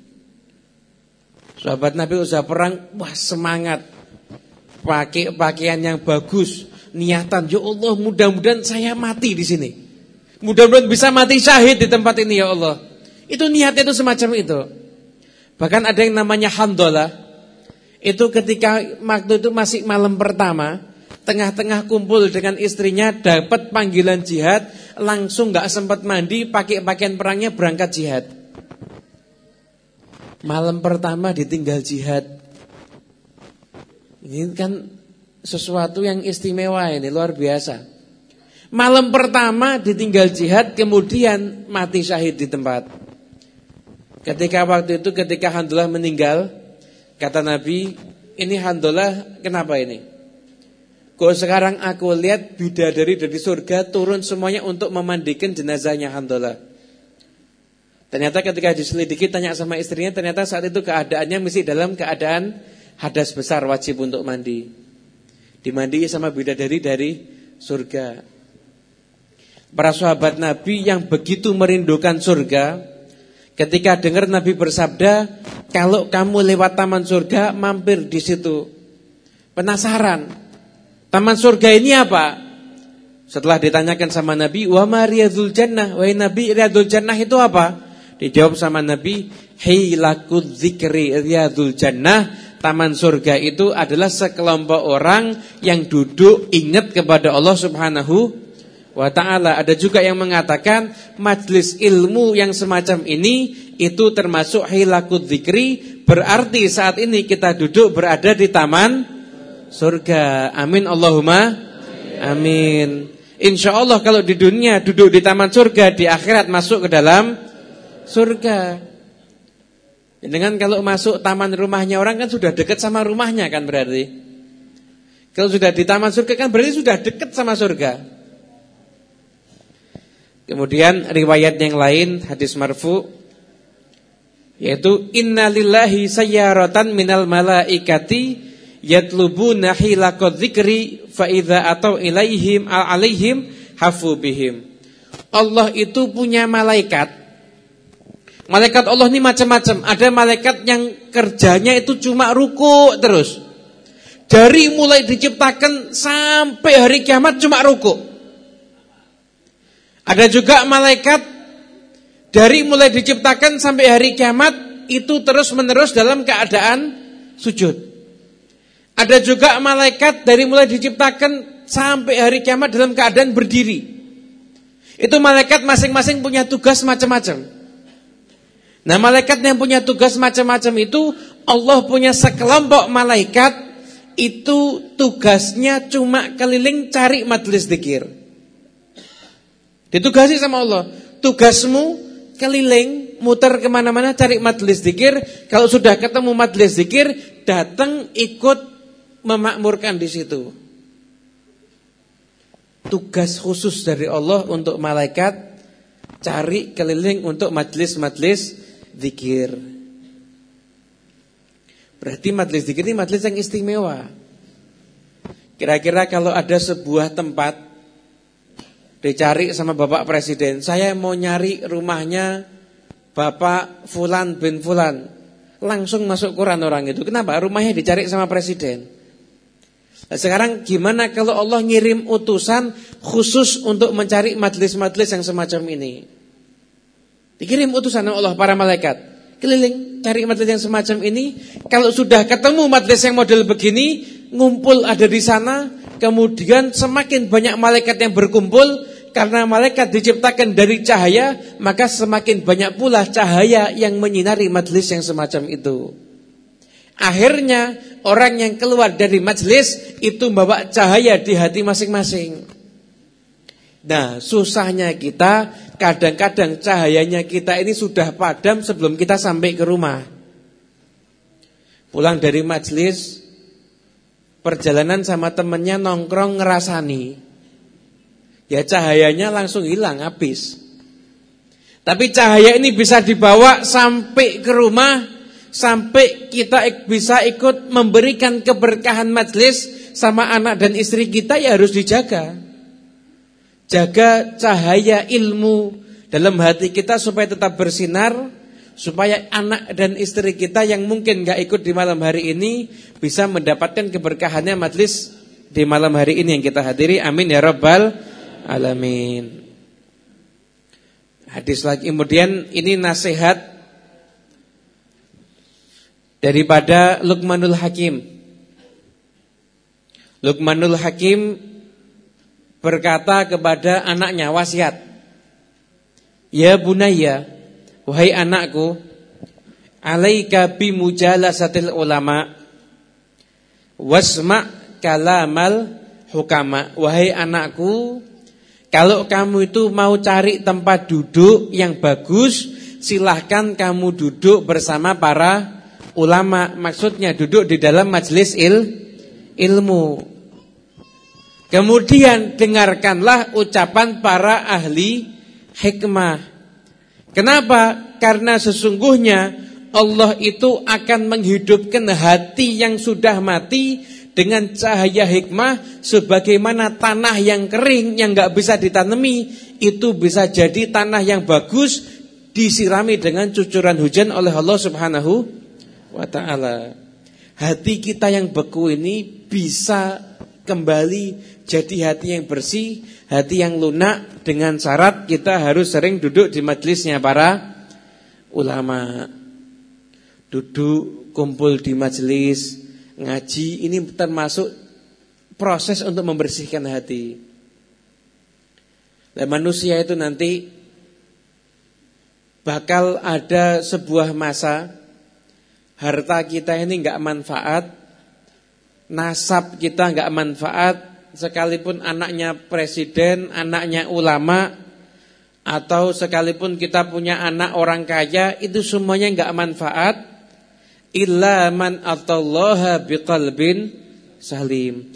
Sahabat Nabi usaha perang, wah semangat. Pakai pakaian yang bagus, niatan, "Ya Allah, mudah-mudahan saya mati di sini. Mudah-mudahan bisa mati syahid di tempat ini ya Allah." Itu niatnya itu semacam itu. Bahkan ada yang namanya Handalah. Itu ketika waktu itu masih malam pertama, tengah-tengah kumpul dengan istrinya, dapat panggilan jihad, langsung gak sempat mandi, pakai pakaian perangnya berangkat jihad. Malam pertama ditinggal jihad. Ini kan sesuatu yang istimewa, ini luar biasa. Malam pertama ditinggal jihad, kemudian mati syahid di tempat. Ketika Handalah meninggal, kata Nabi, "Ini Handalah kenapa ini? Kok sekarang aku lihat bidadari dari surga turun semuanya untuk memandikan jenazahnya Handalah." Ternyata ketika diselidiki, tanya sama istrinya, ternyata saat itu keadaannya mesti dalam keadaan hadas besar, wajib untuk mandi. Dimandii sama bidadari dari surga. Para sahabat Nabi yang begitu merindukan surga, ketika dengar Nabi bersabda, "Kalau kamu lewat taman surga, mampir di situ." Penasaran, taman surga ini apa? Setelah ditanyakan sama Nabi, "Wa ma riyadul jannah?" Wahai Nabi, riyadul jannah itu apa? Dijawab sama Nabi, "Hilakut dzikri riyadul jannah." Taman surga itu adalah sekelompok orang yang duduk ingat kepada Allah Subhanahu wa ta'ala. Ada juga yang mengatakan majlis ilmu yang semacam ini itu termasuk hilakut dzikri. Berarti saat ini kita duduk berada di taman surga. Amin Allahumma amin. InsyaAllah kalau di dunia duduk di taman surga, di akhirat masuk ke dalam surga. Dengan kalau masuk taman rumahnya orang kan sudah dekat sama rumahnya kan berarti. Kalau sudah di taman surga kan berarti sudah dekat sama surga. Kemudian riwayat yang lain hadis marfu, yaitu innalillahi sayyaratan minal malaikati yatlubuna hilaqadz dzikri fa idza atau ilaihim alaihim hafu bihim. Allah itu punya malaikat. Malaikat Allah ini macam-macam. Ada malaikat yang kerjanya itu cuma ruku terus. Dari mulai diciptakan sampai hari kiamat cuma ruku. Ada juga malaikat dari mulai diciptakan sampai hari kiamat itu terus-menerus dalam keadaan sujud. Ada juga malaikat dari mulai diciptakan sampai hari kiamat dalam keadaan berdiri. Itu malaikat masing-masing punya tugas macam-macam. Nah, malaikat yang punya tugas macam-macam itu, Allah punya sekelompok malaikat itu tugasnya cuma keliling cari majelis zikir. Ditugasi sama Allah, tugasmu keliling, muter kemana-mana cari majelis zikir. Kalau sudah ketemu majelis zikir, datang ikut memakmurkan di situ. Tugas khusus dari Allah untuk malaikat cari keliling untuk majelis-majelis zikir. Berarti majelis zikir ini majelis yang istimewa. Kira-kira kalau ada sebuah tempat dicari sama Bapak Presiden, saya mau nyari rumahnya Bapak Fulan bin Fulan, langsung masuk Quran orang itu. Kenapa? Rumahnya dicari sama Presiden. Nah, sekarang gimana kalau Allah ngirim utusan khusus untuk mencari majelis-majelis yang semacam ini? Dikirim utusan oleh Allah, para malaikat keliling cari majelis yang semacam ini. Kalau sudah ketemu majelis yang model begini, ngumpul ada di sana. Kemudian semakin banyak malaikat yang berkumpul. Karena malaikat diciptakan dari cahaya, maka semakin banyak pula cahaya yang menyinari majelis yang semacam itu. Akhirnya orang yang keluar dari majelis itu membawa cahaya di hati masing-masing. Nah, susahnya kita, kadang-kadang cahayanya kita ini sudah padam sebelum kita sampai ke rumah. Pulang dari majelis, perjalanan sama temennya nongkrong ngerasani, ya cahayanya langsung hilang, habis. Tapi cahaya ini bisa dibawa sampai ke rumah, sampai kita bisa ikut memberikan keberkahan majelis sama anak dan istri kita, ya harus dijaga. Jaga cahaya ilmu dalam hati kita supaya tetap bersinar, supaya anak dan istri kita yang mungkin gak ikut di malam hari ini bisa mendapatkan keberkahannya majelis di malam hari ini yang kita hadiri. Amin ya rabbal alamin. Hadis lagi, kemudian ini nasihat daripada Luqmanul Hakim. Luqmanul Hakim berkata kepada anaknya, wasiat, ya bunayya, wahai anakku, alaika bimujalasatil ulama wasma' kalamal hukama. Wahai anakku, kalau kamu itu mau cari tempat duduk yang bagus, silahkan kamu duduk bersama para ulama. Maksudnya duduk di dalam majelis ilmu. Kemudian dengarkanlah ucapan para ahli hikmah. Kenapa? Karena sesungguhnya Allah itu akan menghidupkan hati yang sudah mati dengan cahaya hikmah, sebagaimana tanah yang kering yang gak bisa ditanami itu bisa jadi tanah yang bagus disirami dengan cucuran hujan oleh Allah Subhanahu wa ta'ala. Hati kita yang beku ini bisa kembali jadi hati yang bersih, hati yang lunak, dengan syarat kita harus sering duduk di majelisnya para ulama. Duduk, kumpul di majelis ngaji, ini termasuk proses untuk membersihkan hati. Dan manusia itu nanti bakal ada sebuah masa harta kita ini enggak manfaat, nasab kita enggak manfaat, sekalipun anaknya presiden, anaknya ulama, atau sekalipun kita punya anak orang kaya, itu semuanya enggak manfaat. Illa man atallaha biqalbin salim.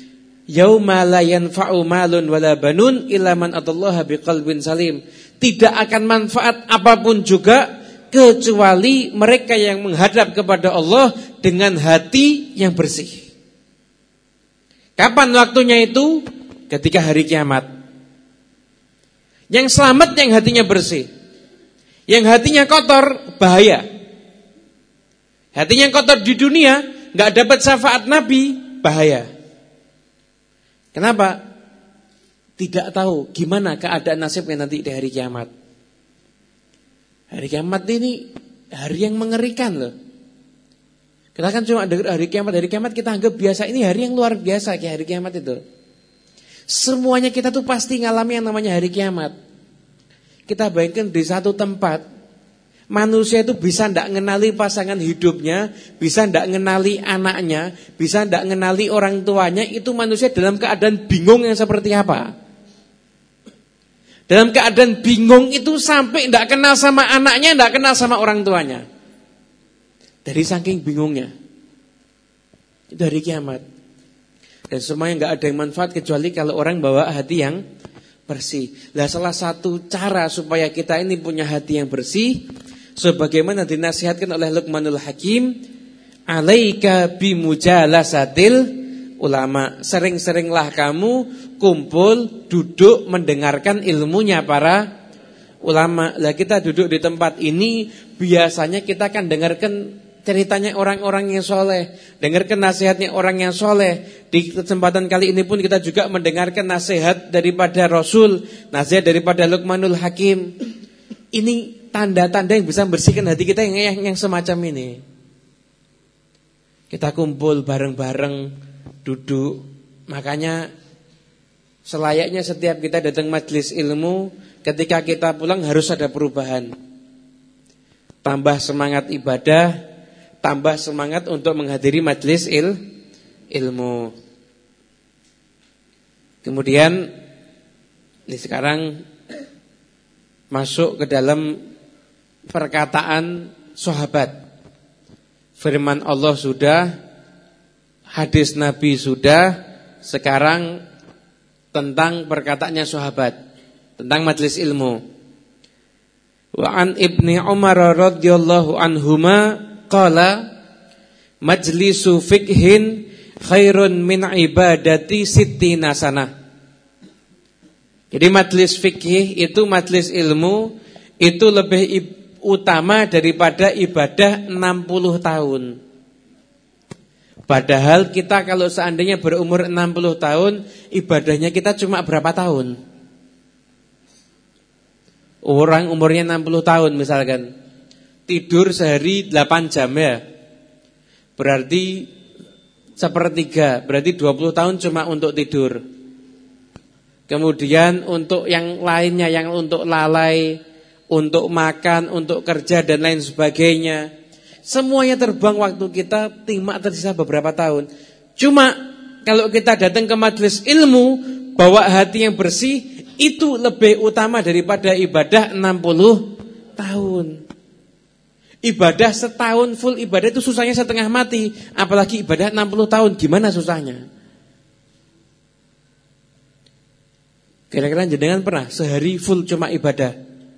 Yauma la yanfa'u malun wala banun illa man atallaha biqalbin salim. Tidak akan manfaat apapun juga kecuali mereka yang menghadap kepada Allah dengan hati yang bersih. Kapan waktunya itu? Ketika hari kiamat. Yang selamat yang hatinya bersih. Yang hatinya kotor bahaya. Hatinya kotor di dunia enggak dapat syafaat Nabi, bahaya. Kenapa? Tidak tahu gimana keadaan nasibnya nanti di hari kiamat. Hari kiamat ini hari yang mengerikan loh. Kita kan cuma dengar hari kiamat kita anggap biasa. Ini hari yang luar biasa kayak hari kiamat itu. Semuanya kita tuh pasti ngalami yang namanya hari kiamat. Kita bayangkan di satu tempat, manusia itu bisa ndak ngenali pasangan hidupnya, bisa ndak ngenali anaknya, bisa ndak ngenali orang tuanya. Itu manusia dalam keadaan bingung yang seperti apa? Dalam keadaan bingung itu sampai ndak kenal sama anaknya, ndak kenal sama orang tuanya. Dari saking bingungnya. Itu hari kiamat. Dan semuanya nggak ada yang manfaat kecuali kalau orang bawa hati yang bersih. Lah salah satu cara supaya kita ini punya hati yang bersih, sebagaimana dinasihatkan oleh Luqmanul Hakim, alaika bimujalasatil ulama. Sering-seringlah kamu kumpul, duduk mendengarkan ilmunya para ulama. Lah kita duduk di tempat ini biasanya kita akan dengarkan ceritanya orang-orang yang soleh, dengarkan nasihatnya orang yang soleh. Di kesempatan kali ini pun kita juga mendengarkan nasihat daripada Rasul, nasihat daripada Luqmanul Hakim. Ini tanda-tanda yang bisa membersihkan hati kita yang semacam ini. Kita kumpul bareng-bareng, duduk. Makanya selayaknya setiap kita datang majelis ilmu, ketika kita pulang harus ada perubahan. Tambah semangat ibadah, tambah semangat untuk menghadiri majelis ilmu. Kemudian ini sekarang masuk ke dalam perkataan sahabat. Firman Allah sudah, hadis Nabi sudah, sekarang tentang perkataannya sahabat, tentang majelis ilmu. Wa an Ibni Umar radhiyallahu anhuma qala majlisu fiqhin khairun min ibadati sittina sanah. Jadi majelis fikih itu, majelis ilmu itu lebih utama daripada ibadah 60 tahun. Padahal kita kalau seandainya berumur 60 tahun, ibadahnya kita cuma berapa tahun? Orang umurnya 60 tahun misalkan, tidur sehari 8 jam ya, berarti sepertiga, berarti 20 tahun cuma untuk tidur. Kemudian untuk yang lainnya, yang untuk lalai, untuk makan, untuk kerja dan lain sebagainya, semuanya terbang waktu kita, timak tersisa beberapa tahun. Cuma kalau kita datang ke majelis ilmu, bawa hati yang bersih, itu lebih utama daripada ibadah 60 tahun. Ibadah setahun full ibadah itu susahnya setengah mati, apalagi ibadah 60 tahun, gimana susahnya? Kira-kira jenengan pernah sehari full cuma ibadah?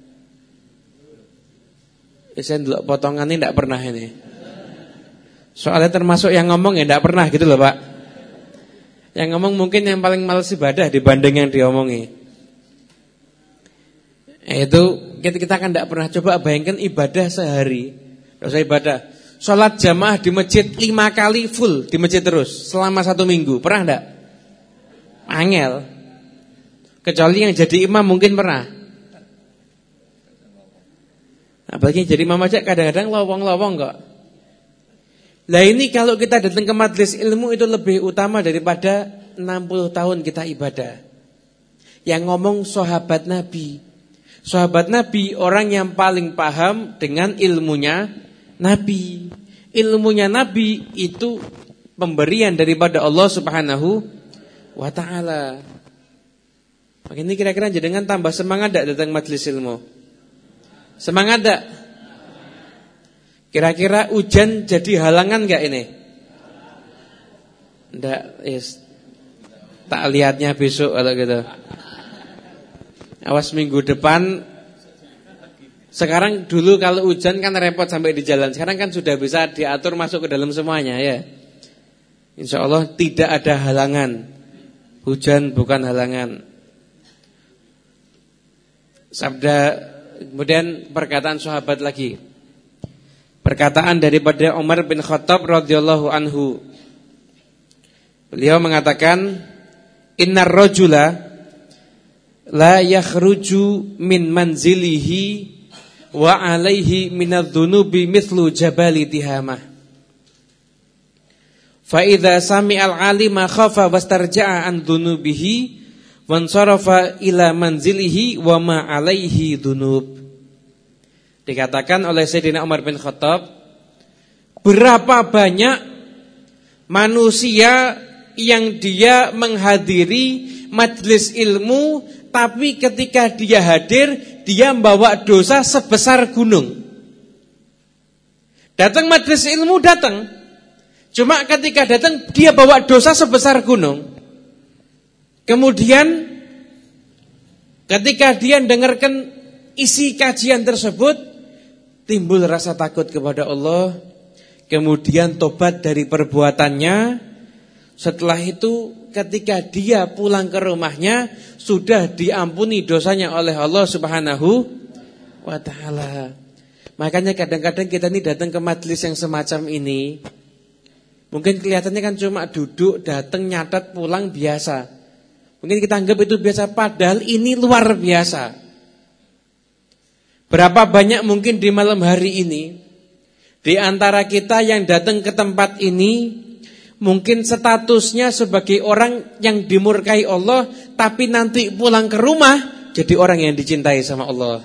Saya ndelok potongannya tidak pernah ini. Soalnya termasuk yang ngomong ya tidak pernah gitu loh Pak. Yang ngomong mungkin yang paling malas ibadah dibanding yang diomongi. Itu kita kan tidak pernah. Coba bayangkan ibadah sehari. Kalau saya ibadah sholat jamaah di masjid 5 kali full di masjid terus selama 1 minggu. Pernah tidak? Angel. Kecuali yang jadi imam mungkin pernah. Apalagi jadi imam aja kadang-kadang lowong-lowong kok. Lah ini kalau kita datang ke majelis ilmu itu lebih utama daripada 60 tahun kita ibadah. Yang ngomong sahabat Nabi. Sahabat Nabi orang yang paling paham dengan ilmunya Nabi. Ilmunya Nabi itu pemberian daripada Allah Subhanahu wa ta'ala. Ini kira-kira jenengan tambah semangat enggak datang majelis ilmu? Semangat enggak? Kira-kira hujan jadi halangan enggak ini? Enggak, yes. Tak lihatnya besok kalau gitu. Awas minggu depan. Sekarang dulu kalau hujan kan repot sampai di jalan. Sekarang kan sudah bisa diatur masuk ke dalam semuanya ya. Insya Allah tidak ada halangan. Hujan bukan halangan. Sabda, kemudian perkataan sahabat lagi. Perkataan daripada Umar bin Khattab radhiyallahu anhu. Beliau mengatakan, innar rajula la yakhruju min manzilihi wa alaihi minadh-dhunubi mithlu jabali tihamah. Fa idza sami'al 'alima khafa wastarja'a an dhunubihi wansarafa ila manzilihi wa ma 'alaihi dhunub. Dikatakan oleh Sayyidina Umar bin Khattab, berapa banyak manusia yang dia menghadiri majelis ilmu, tapi ketika dia hadir, dia membawa dosa sebesar gunung. Datang majelis ilmu, datang. Cuma ketika datang, dia bawa dosa sebesar gunung. Kemudian ketika dia dengarkan isi kajian tersebut, timbul rasa takut kepada Allah. Kemudian tobat dari perbuatannya. Setelah itu ketika dia pulang ke rumahnya, sudah diampuni dosanya oleh Allah Subhanahu wa ta'ala. Makanya kadang-kadang kita ini datang ke majelis yang semacam ini, mungkin kelihatannya kan cuma duduk, datang, nyatat, pulang, biasa. Mungkin kita anggap itu biasa, padahal ini luar biasa. Berapa banyak mungkin di malam hari ini, di antara kita yang datang ke tempat ini, mungkin statusnya sebagai orang yang dimurkai Allah, tapi nanti pulang ke rumah jadi orang yang dicintai sama Allah.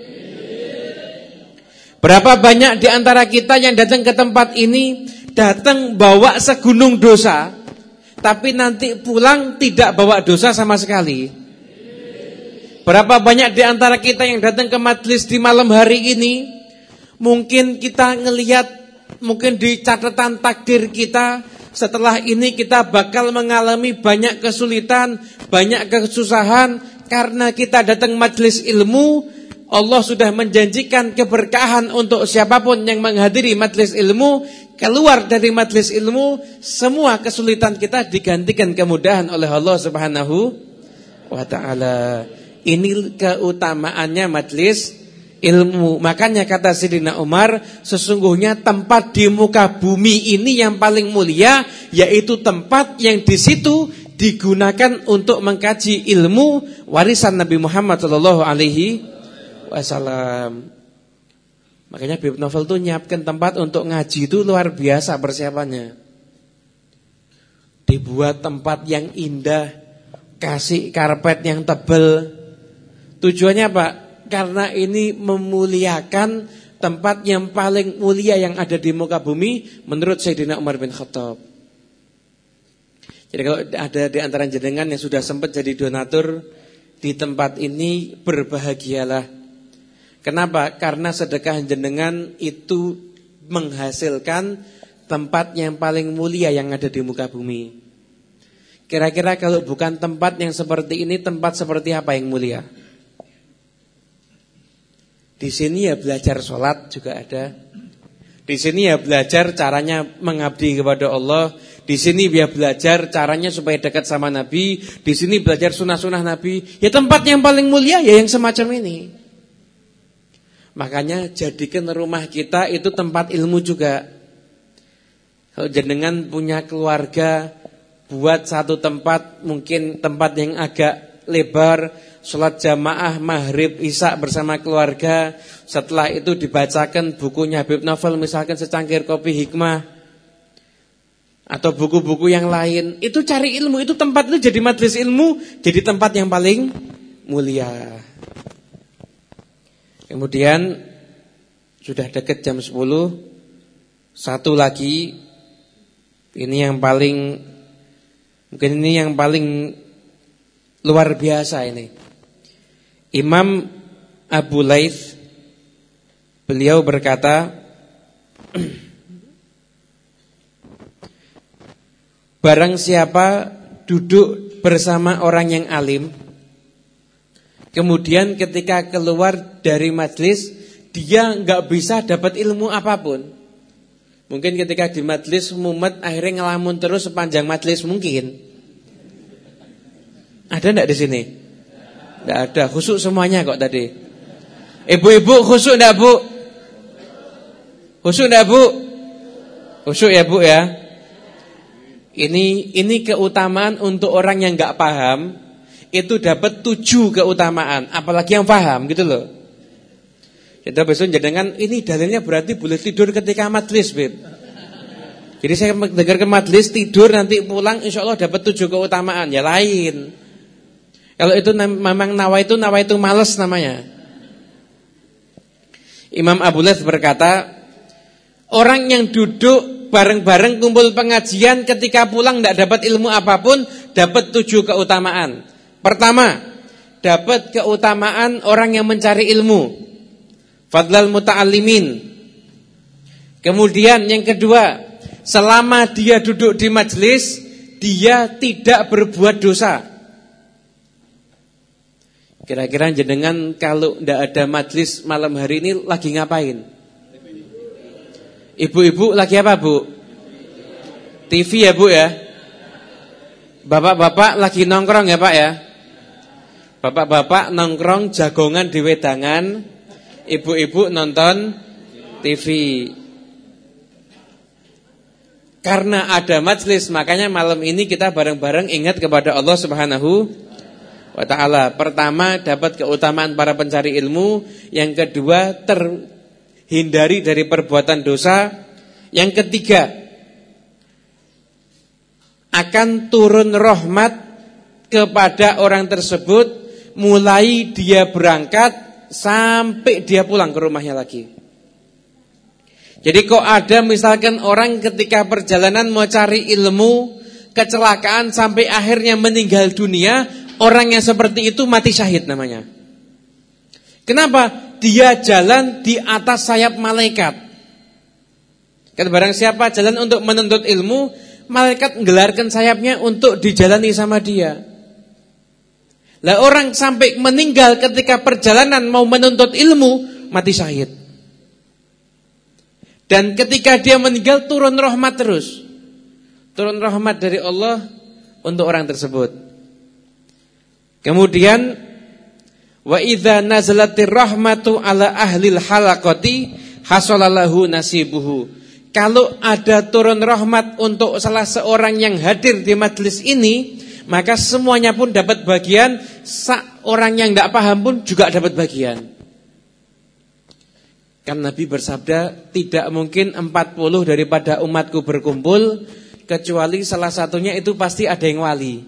Berapa banyak di antara kita yang datang ke tempat ini, datang bawa segunung dosa, tapi nanti pulang tidak bawa dosa sama sekali. Berapa banyak di antara kita yang datang ke majelis di malam hari ini, mungkin kita ngelihat, mungkin di catatan takdir kita, setelah ini kita bakal mengalami banyak kesulitan, banyak kesusahan, karena kita datang majelis ilmu. Allah sudah menjanjikan keberkahan untuk siapapun yang menghadiri majelis ilmu. Keluar dari majelis ilmu, semua kesulitan kita digantikan kemudahan oleh Allah Subhanahu wa ta'ala. Ini keutamaannya majelis ilmu. Makanya kata Sayyidina Umar, sesungguhnya tempat di muka bumi ini yang paling mulia, yaitu tempat yang di situ digunakan untuk mengkaji ilmu warisan Nabi Muhammad sallallahu alaihi wasallam. Makanya Habib Novel tuh nyiapkan tempat untuk ngaji itu luar biasa persiapannya. Dibuat tempat yang indah, kasih karpet yang tebal. Tujuannya apa? Karena ini memuliakan tempat yang paling mulia yang ada di muka bumi menurut Sayyidina Umar bin Khattab. Jadi kalau ada di antara jenengan yang sudah sempat jadi donatur di tempat ini, berbahagialah. Kenapa? Karena sedekah jenengan itu menghasilkan tempat yang paling mulia yang ada di muka bumi. Kira-kira kalau bukan tempat yang seperti ini, tempat seperti apa yang mulia? Di sini ya belajar sholat juga ada. Di sini ya belajar caranya mengabdi kepada Allah. Di sini ya belajar caranya supaya dekat sama Nabi. Di sini belajar sunnah-sunnah Nabi. Ya tempat yang paling mulia ya yang semacam ini. Makanya jadikan rumah kita itu tempat ilmu juga. Kalau jenengan punya keluarga, buat satu tempat, mungkin tempat yang agak lebar, sholat jamaah maghrib isya bersama keluarga. Setelah itu dibacakan bukunya Habib Novel, misalkan secangkir kopi hikmah atau buku-buku yang lain. Itu cari ilmu, itu tempat itu jadi majelis ilmu, jadi tempat yang paling mulia. Kemudian sudah dekat jam 10. Satu lagi, ini yang paling, mungkin ini yang paling luar biasa ini. Imam Abu Laits, beliau berkata, barang siapa duduk bersama orang yang alim, kemudian ketika keluar dari majelis dia nggak bisa dapat ilmu apapun. Mungkin ketika di majelis mumet akhirnya ngelamun terus sepanjang majelis mungkin. Ada enggak di sini? Enggak ada, khusyuk semuanya kok tadi. Ibu-ibu khusyuk enggak, Bu? Khusyuk enggak, Bu? Khusyuk ya, Bu ya. Ini keutamaan untuk orang yang enggak paham, itu dapat 7 keutamaan, apalagi yang paham gitu loh. Kita besok jenengan ini dalilnya berarti boleh tidur ketika majelis, Beb. Jadi saya dengar ke majelis tidur nanti pulang insya Allah dapat 7 keutamaan. Ya lain. Kalau itu memang nawaitu males namanya. Imam Abu Lath berkata, orang yang duduk bareng-bareng kumpul pengajian ketika pulang tidak dapat ilmu apapun, dapat 7 keutamaan. Pertama, dapat keutamaan orang yang mencari ilmu. Fadlal muta'allimin. Kemudian yang kedua, selama dia duduk di majelis, dia tidak berbuat dosa. Kira-kira jenengan kalau tidak ada majelis malam hari ini lagi ngapain? Ibu-ibu lagi apa, Bu? TV ya, Bu ya? Bapak-bapak lagi nongkrong ya, Pak ya? Bapak-bapak nongkrong jagongan di wedangan, ibu-ibu nonton TV. Karena ada majelis, makanya malam ini kita bareng-bareng ingat kepada Allah Subhanahu wa ta'ala. Pertama, dapat keutamaan para pencari ilmu. Yang kedua, terhindari dari perbuatan dosa. Yang ketiga, akan turun rahmat kepada orang tersebut, mulai dia berangkat sampai dia pulang ke rumahnya lagi. Jadi kok ada misalkan orang ketika perjalanan mau cari ilmu, kecelakaan sampai akhirnya meninggal dunia, orang yang seperti itu mati syahid namanya. Kenapa? Dia jalan di atas sayap malaikat. Kan barang siapa jalan untuk menuntut ilmu, malaikat menggelarkan sayapnya untuk dijalani sama dia. Lah orang sampai meninggal ketika perjalanan mau menuntut ilmu, mati syahid. Dan ketika dia meninggal turun rahmat terus. Turun rahmat dari Allah untuk orang tersebut. Kemudian wa idza nazalatir rahmatu ala ahlil halaqati hasalalahu nasibuhu. Kalau ada turun rahmat untuk salah seorang yang hadir di majelis ini, maka semuanya pun dapat bagian. Orang yang tidak paham pun juga dapat bagian. Kan Nabi bersabda, tidak mungkin 40 daripada umatku berkumpul kecuali salah satunya itu pasti ada yang wali.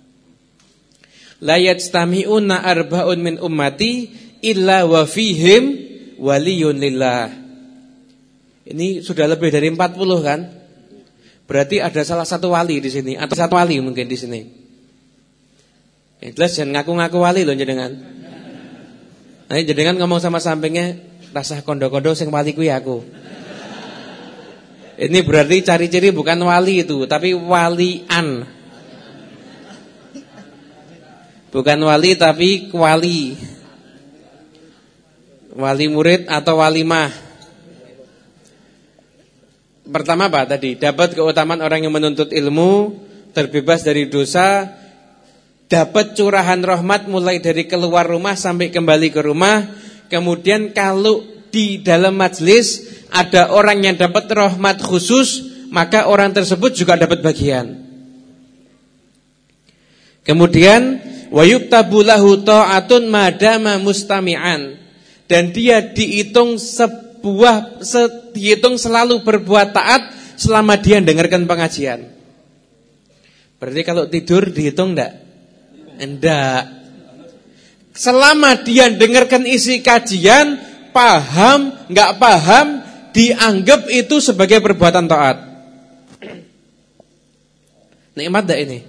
La yajtami'una arba'un min ummati illa wa fihim waliyun lillah. Ini sudah lebih dari 40 kan? Berarti ada salah satu wali di sini, atau satu wali mungkin di sini. Yang jelas jangan ngaku-ngaku wali loh jenengan. Nah, jenengan ngomong sama sampingnya, rasah kondo-kondo sing wali kuwi aku. Ini berarti ciri-ciri bukan wali itu, tapi walian. Bukan wali tapi wali. Wali murid atau walimah. Pertama apa tadi? Dapat keutamaan orang yang menuntut ilmu, terbebas dari dosa, dapat curahan rahmat mulai dari keluar rumah sampai kembali ke rumah. Kemudian kalau di dalam majelis ada orang yang dapat rahmat khusus, maka orang tersebut juga dapat bagian. Kemudian wa yuktabu lahu ta'atun madama mustami'an, dan dia dihitung dihitung selalu berbuat taat selama dia dengarkan pengajian. Berarti kalau tidur dihitung enggak? Enggak. Selama dia dengarkan isi kajian, paham, enggak paham, dianggap itu sebagai perbuatan taat. Nikmat enggak ini?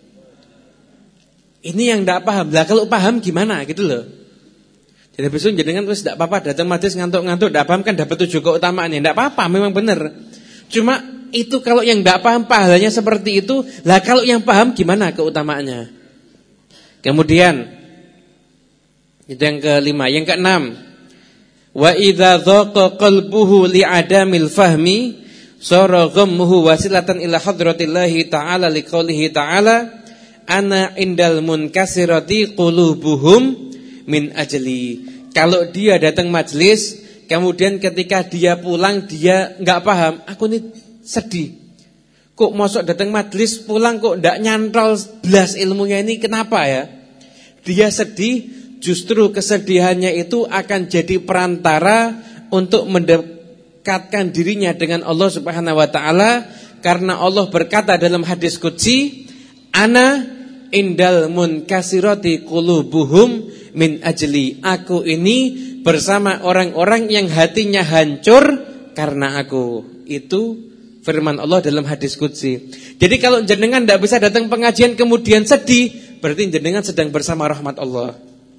Ini yang enggak paham. Lah kalau paham gimana gitu loh. Jadi besok jenengan terus enggak apa-apa datang majelis ngantuk-ngantuk, enggak paham kan dapat 7 keutamaan. Enggak apa-apa, memang benar. Cuma Itu kalau yang tidak paham pahalanya seperti itu. Lah kalau yang paham gimana keutamaannya? Kemudian itu yang kelima. Yang keenam, wa idza dhaqa qalbuhu li'adamil fahmi sara ghammuhu wasilatan ila hadratillahi ta'ala liqaulihi ta'ala ana indal munkasirati qulubuhum min ajli. Kalau dia datang majelis, kemudian ketika dia pulang dia enggak paham, aku ini sedih. Kok mosok datang majelis pulang kok enggak nyantol belas ilmunya ini, kenapa ya? Dia sedih, justru kesedihannya itu akan jadi perantara untuk mendekatkan dirinya dengan Allah Subhanahu wa taala, karena Allah berkata dalam hadis qudsi, ana indal munkasirati qulubuhum min ajli. Aku ini bersama orang-orang yang hatinya hancur karena aku. Itu firman Allah dalam hadis qudsi. Jadi kalau jenengan tidak bisa datang pengajian kemudian sedih, berarti jenengan sedang bersama rahmat Allah.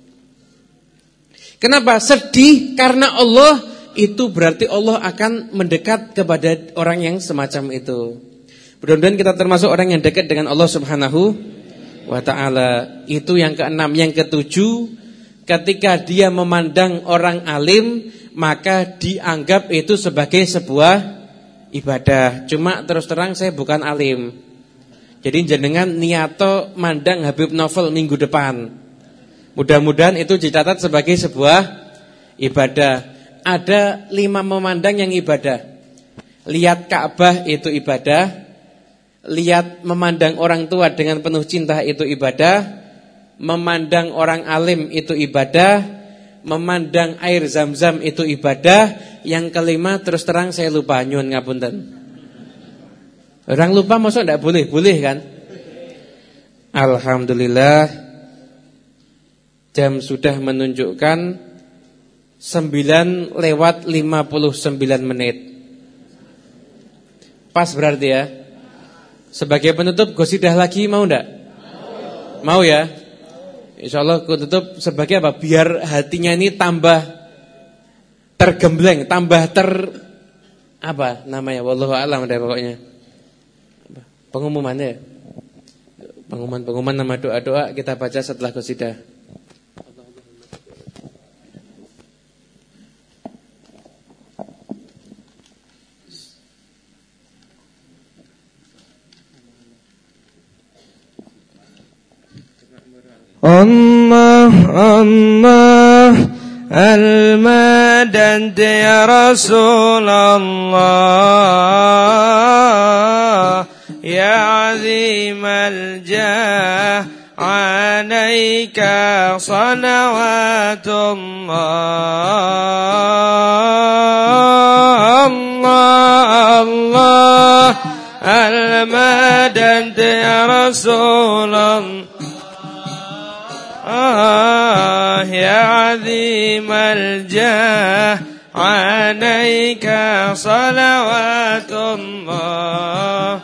Kenapa? Sedih karena Allah, itu berarti Allah akan mendekat kepada orang yang semacam itu. Mudah-mudahan kita termasuk orang yang dekat dengan Allah Subhanahu wa ta'ala. Itu yang keenam. Yang ketujuh, ketika dia memandang orang alim, maka dianggap itu sebagai sebuah ibadah. Cuma terus terang saya bukan alim. Jadi jenengan niato mandang Habib Novel minggu depan. Mudah-mudahan itu dicatat sebagai sebuah ibadah. Ada 5 memandang yang ibadah. Lihat Ka'bah itu ibadah. Lihat memandang orang tua dengan penuh cinta itu ibadah. Memandang orang alim itu ibadah. Memandang air zam-zam itu ibadah. Yang kelima terus terang saya lupa, nyuwun ngapunten. Orang lupa maksud tidak boleh? Boleh kan? Alhamdulillah, jam sudah menunjukkan 9:59. Pas berarti ya. Sebagai penutup gosidah lagi mau enggak? Mau ya? Insyaallah aku tutup sebagai apa? Biar hatinya ini tambah tergembleng, tambah apa namanya? Wallahu a'lam deh pokoknya. Pengumumannya, pengumuman nama doa-doa kita baca setelah qasidah.
Allah Allah al-madad ya Rasulullah ya azimal jah alaika salawatullah Allah Allah al-madad ya Rasulullah ya azimal jah alaika salawatullah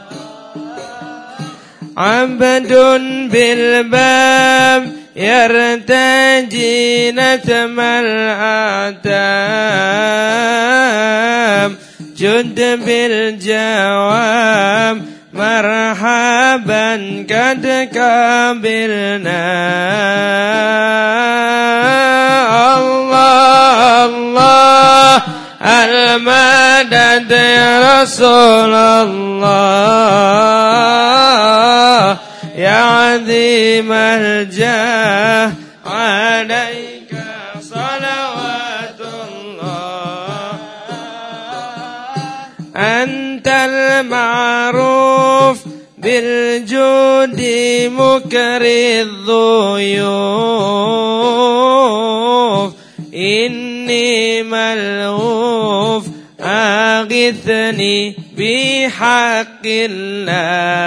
abdun bil bab yartaji natmal atam jud bil jawab marhaban kad kabilna Allah Allah al-madad ya Rasulullah ya azimal jah alaika salawatullah antal ma'ruf bil judi mukrid dhuyuf inni malghuf aghithni bihaqqillah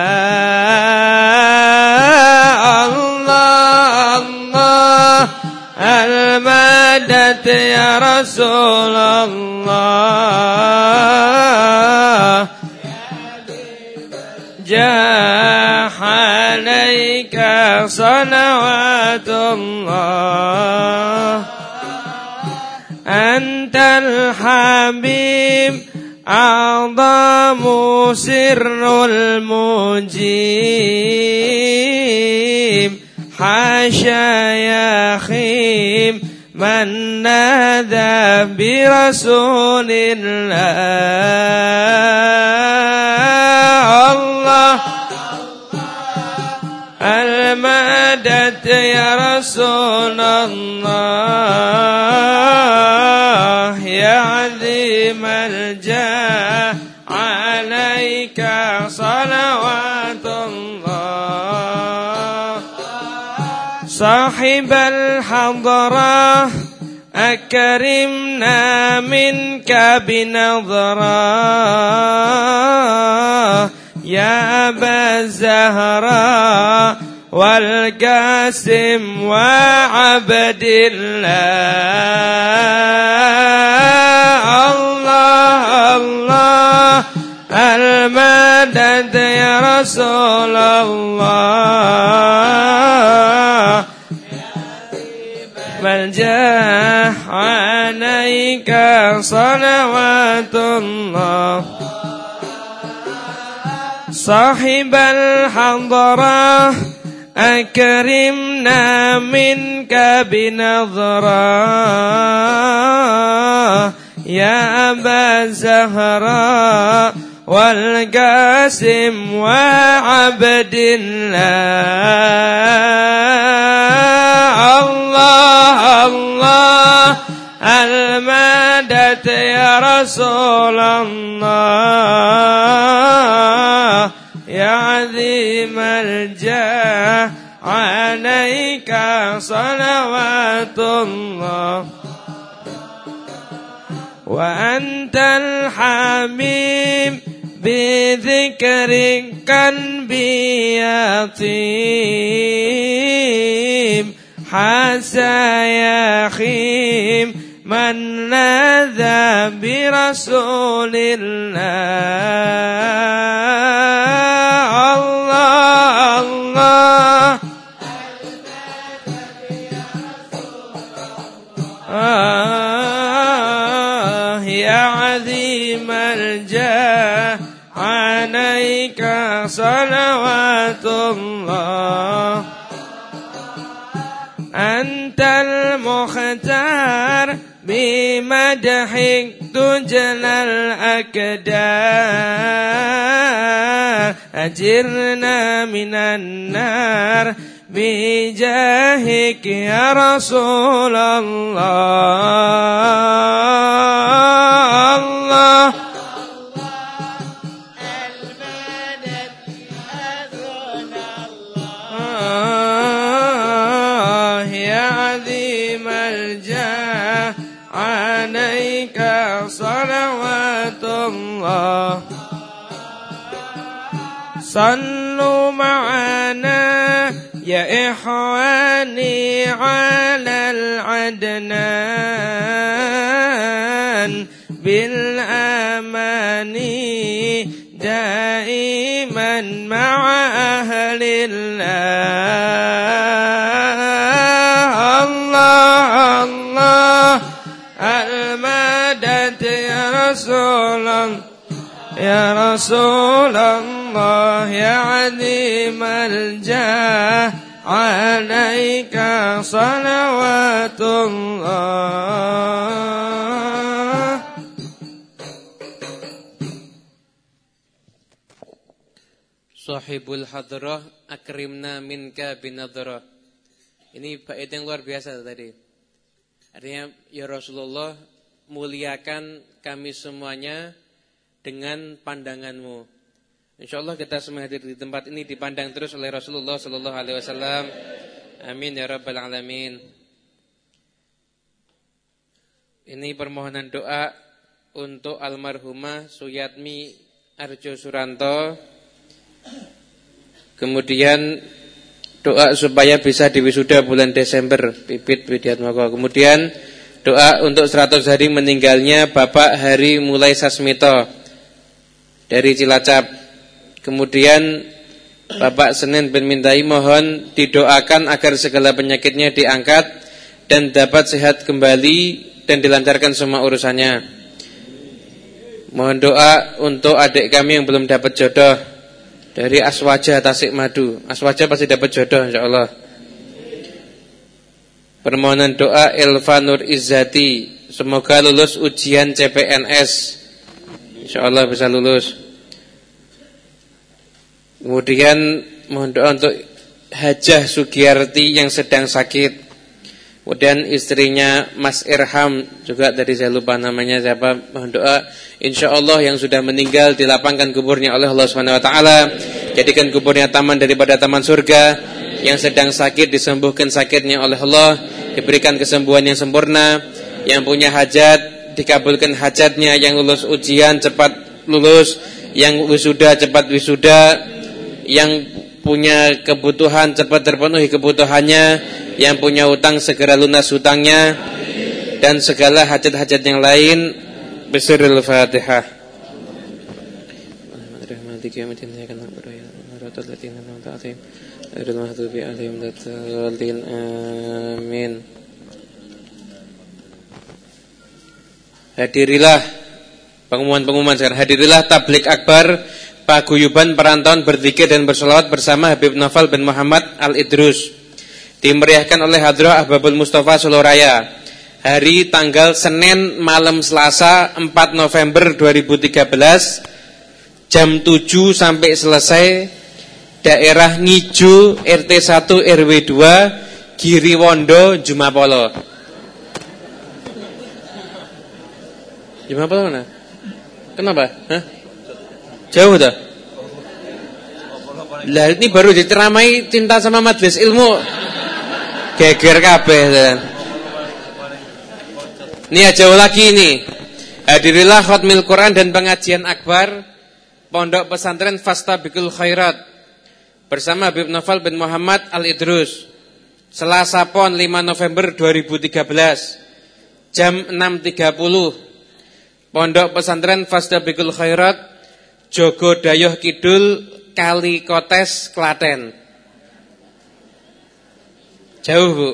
Allah Allah al-madad ya Rasulullah jah alaika salawatullah antal habib أعظم سر المجيب حاشا يا خيم من نادى برسول الله الله المدد يا رسول الله يا عظيم الجاه عليك صلوات الله صاحب الحضرة أكرمنا منك بنظرة يا أبا الزهراء والقاسم وعبد الله الله الله المدد يا رسول الله ملجأ عليك صلوات الله صاحب الحضرة أكرمنا منك بنظرة يا أبا الزهراء والقاسم وعبد الله الله الله المدد يا رسول الله يا عظيم الجاه عليك صلوات الله وأنت الحبيب بذكرك قلبي يطيب حسى يا خيم من لاذ برسول الله الله الله يا عظيم الجاه عليك صلوات الله أنت المختار بمدحك تجلى الأكدار أجرنا من النار بجاهك يا رسول الله الله عليك صلوات الله صلوا معنا يا إخواني على العدنان بالأمان دائما مع أهل الله الله الله المدد يا رسول الله يا رسول الله يا عظيم الجاه عليك صلوات الله.
Sahibul hadrah akrimna minka binadrah. Ini bait yang luar biasa tadi. Artinya ya Rasulullah, muliakan kami semuanya dengan pandanganmu. Insyaallah kita semua hadir di tempat ini dipandang terus oleh Rasulullah sallallahu alaihi wasallam. Amin ya rabbal alamin. Ini permohonan doa untuk almarhumah Suyatmi Arjo Suranto. Kemudian doa supaya bisa diwisuda bulan Desember Pipit Widiatmoko. Kemudian doa untuk 100 hari meninggalnya Bapak Hari Mulai Sasmito dari Cilacap. Kemudian Bapak Senin bin Mintai mohon didoakan agar segala penyakitnya diangkat dan dapat sehat kembali dan dilancarkan semua urusannya. Mohon doa untuk adik kami yang belum dapat jodoh dari Aswaja Tasikmadu. Aswaja pasti dapat jodoh insyaallah. Permohonan doa Elva Nur Izzati, semoga lulus ujian CPNS. Insyaallah bisa lulus. Kemudian mohon doa untuk Hajah Sugiyarti yang sedang sakit. Kemudian istrinya Mas Irham, juga dari saya lupa namanya siapa. Mohon doa insyaallah yang sudah meninggal dilapangkan kuburnya oleh Allah Subhanahu wa taala, jadikan kuburnya taman daripada taman surga. Yang sedang sakit disembuhkan sakitnya oleh Allah, diberikan kesembuhan yang sempurna. Yang punya hajat dikabulkan hajatnya, yang lulus ujian cepat lulus, yang wisuda cepat wisuda, yang punya kebutuhan cepat terpenuhi kebutuhannya, yang punya utang segera lunas hutangnya, dan segala hajat-hajat yang lain. Bismillahil Fatihah. Amin. Hadirilah pengumuman sekarang. Hadirilah tablik akbar paguyuban perantauan berzikir dan bersolawat bersama Habib Naufal bin Muhammad Al-Idrus, dimeriahkan oleh Hadrah Ahbabul Mustafa Solo Raya, hari tanggal Senin malam Selasa 4 November 2013, jam 7 sampai selesai, daerah Ngiju, RT 1 RW 2, Giriwondo, Jumapolo. Jumapolo mana? Kenapa? Hah? Jauh dah. Lah ini baru diceramai cinta sama majelis ilmu. Geger kabeh. Ini jauh lagi nih. Hadirilah khatmil Quran dan pengajian akbar Pondok Pesantren Fastabiqul Khairat bersama Habib Naufal bin Muhammad Al-Idrus, Selasa Pon 5 November 2013, jam 6.30. Pondok Pesantren Fastabiqul Khairat, Jogodayoh Kidul, Kali Kotes, Klaten. Jauh, Bu.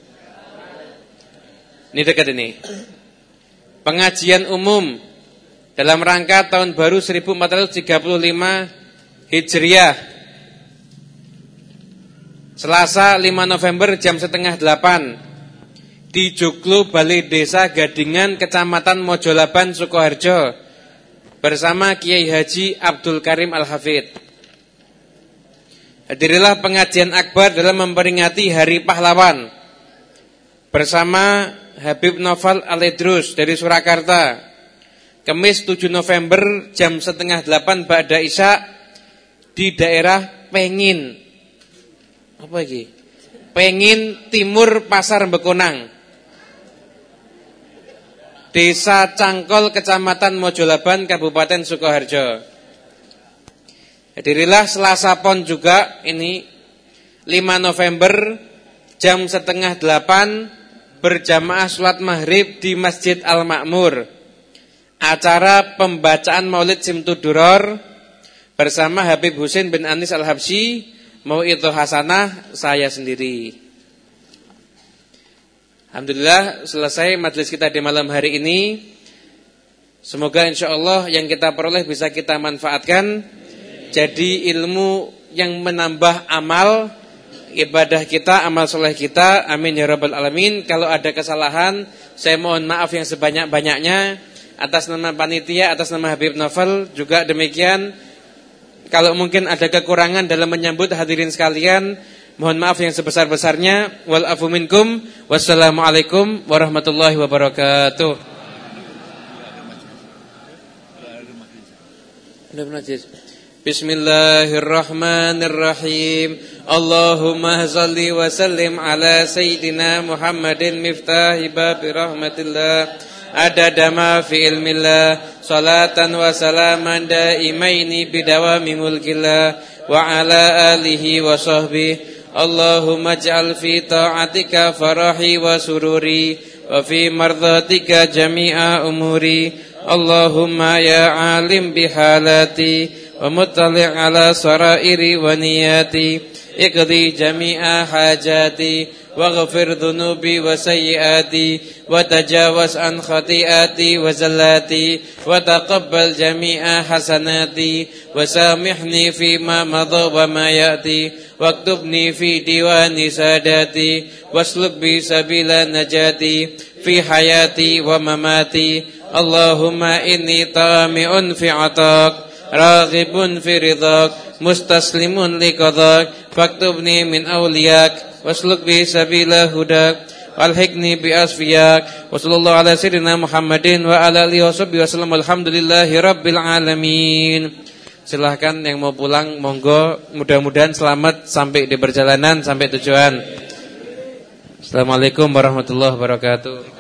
Ini dekat ini. Pengajian umum dalam rangka tahun baru 1435 Hijriah, Selasa 5 November jam 7:30 di Joglo, Balai Desa Gadingan, Kecamatan Mojolaban, Sukoharjo, bersama Kiai Haji Abdul Karim Al-Hafidh. Hadirilah pengajian akbar dalam memperingati Hari Pahlawan bersama Habib Naufal Al-Idrus dari Surakarta, Kamis 7 November jam 7:30 ba'da Isya di daerah Pengin. Apa lagi? Pengin Timur, Pasar Bekonang, Desa Cangkol, Kecamatan Mojolaban, Kabupaten Sukoharjo. Hadirilah Selasa Pon juga ini 5 November jam 7:30 berjamaah sholat maghrib di Masjid Al-Ma'mur. Acara pembacaan Maulid Simtuduror bersama Habib Husin bin Anis Al-Habsyi, Mau'idhah Hasanah, saya sendiri. Alhamdulillah selesai majelis kita di malam hari ini. Semoga insyaallah yang kita peroleh bisa kita manfaatkan jadi ilmu yang menambah amal ibadah kita, amal soleh kita. Amin ya rabbal alamin. Kalau ada kesalahan, saya mohon maaf yang sebanyak-banyaknya atas nama panitia, atas nama Habib Naufal juga demikian. Kalau mungkin ada kekurangan dalam menyambut hadirin sekalian, mohon maaf yang sebesar-besarnya. Wal afu minkum. Wassalamualaikum warahmatullahi wabarakatuh. Bismillahirrahmanirrahim. Allahumma salli wa sallim ala sayyidina Muhammadin miftahi babi rahmatillah, adada ma fi ilmillah, salatan wa salaman daimaini bidawami mulkillah, wa ala alihi wa sahbihi. Allahumma ij'al fi ta'atika farahi wa sururi, wa fi mardhatika jami'a umuri. Allahumma ya alim bihalati wa muttali' ala sarairi wa niyati, iqdi jami'a hajati واغفر ذنوبي وسيئاتي وتجاوز عن خطيئاتي وزلاتي وتقبل جميع حسناتي وسامحني فيما مضى وما يأتي واكتبني في ديوان ساداتي واسلك بي سبيل نجاتي في حياتي ومماتي اللهم إني طامع في عطاك راغب في رضاك مستسلم لقضاك فاكتبني من أولياك واسلك بي سبيل هداك والحقني بأصفياك وصلى الله على سيدنا محمد وعلى آله وصحبه وسلم alhamdulillahi rabbil alamin. Silahkan yang mau pulang monggo, mudah-mudahan selamat sampai di perjalanan sampai tujuan. Assalamualaikum warahmatullahi wabarakatuh.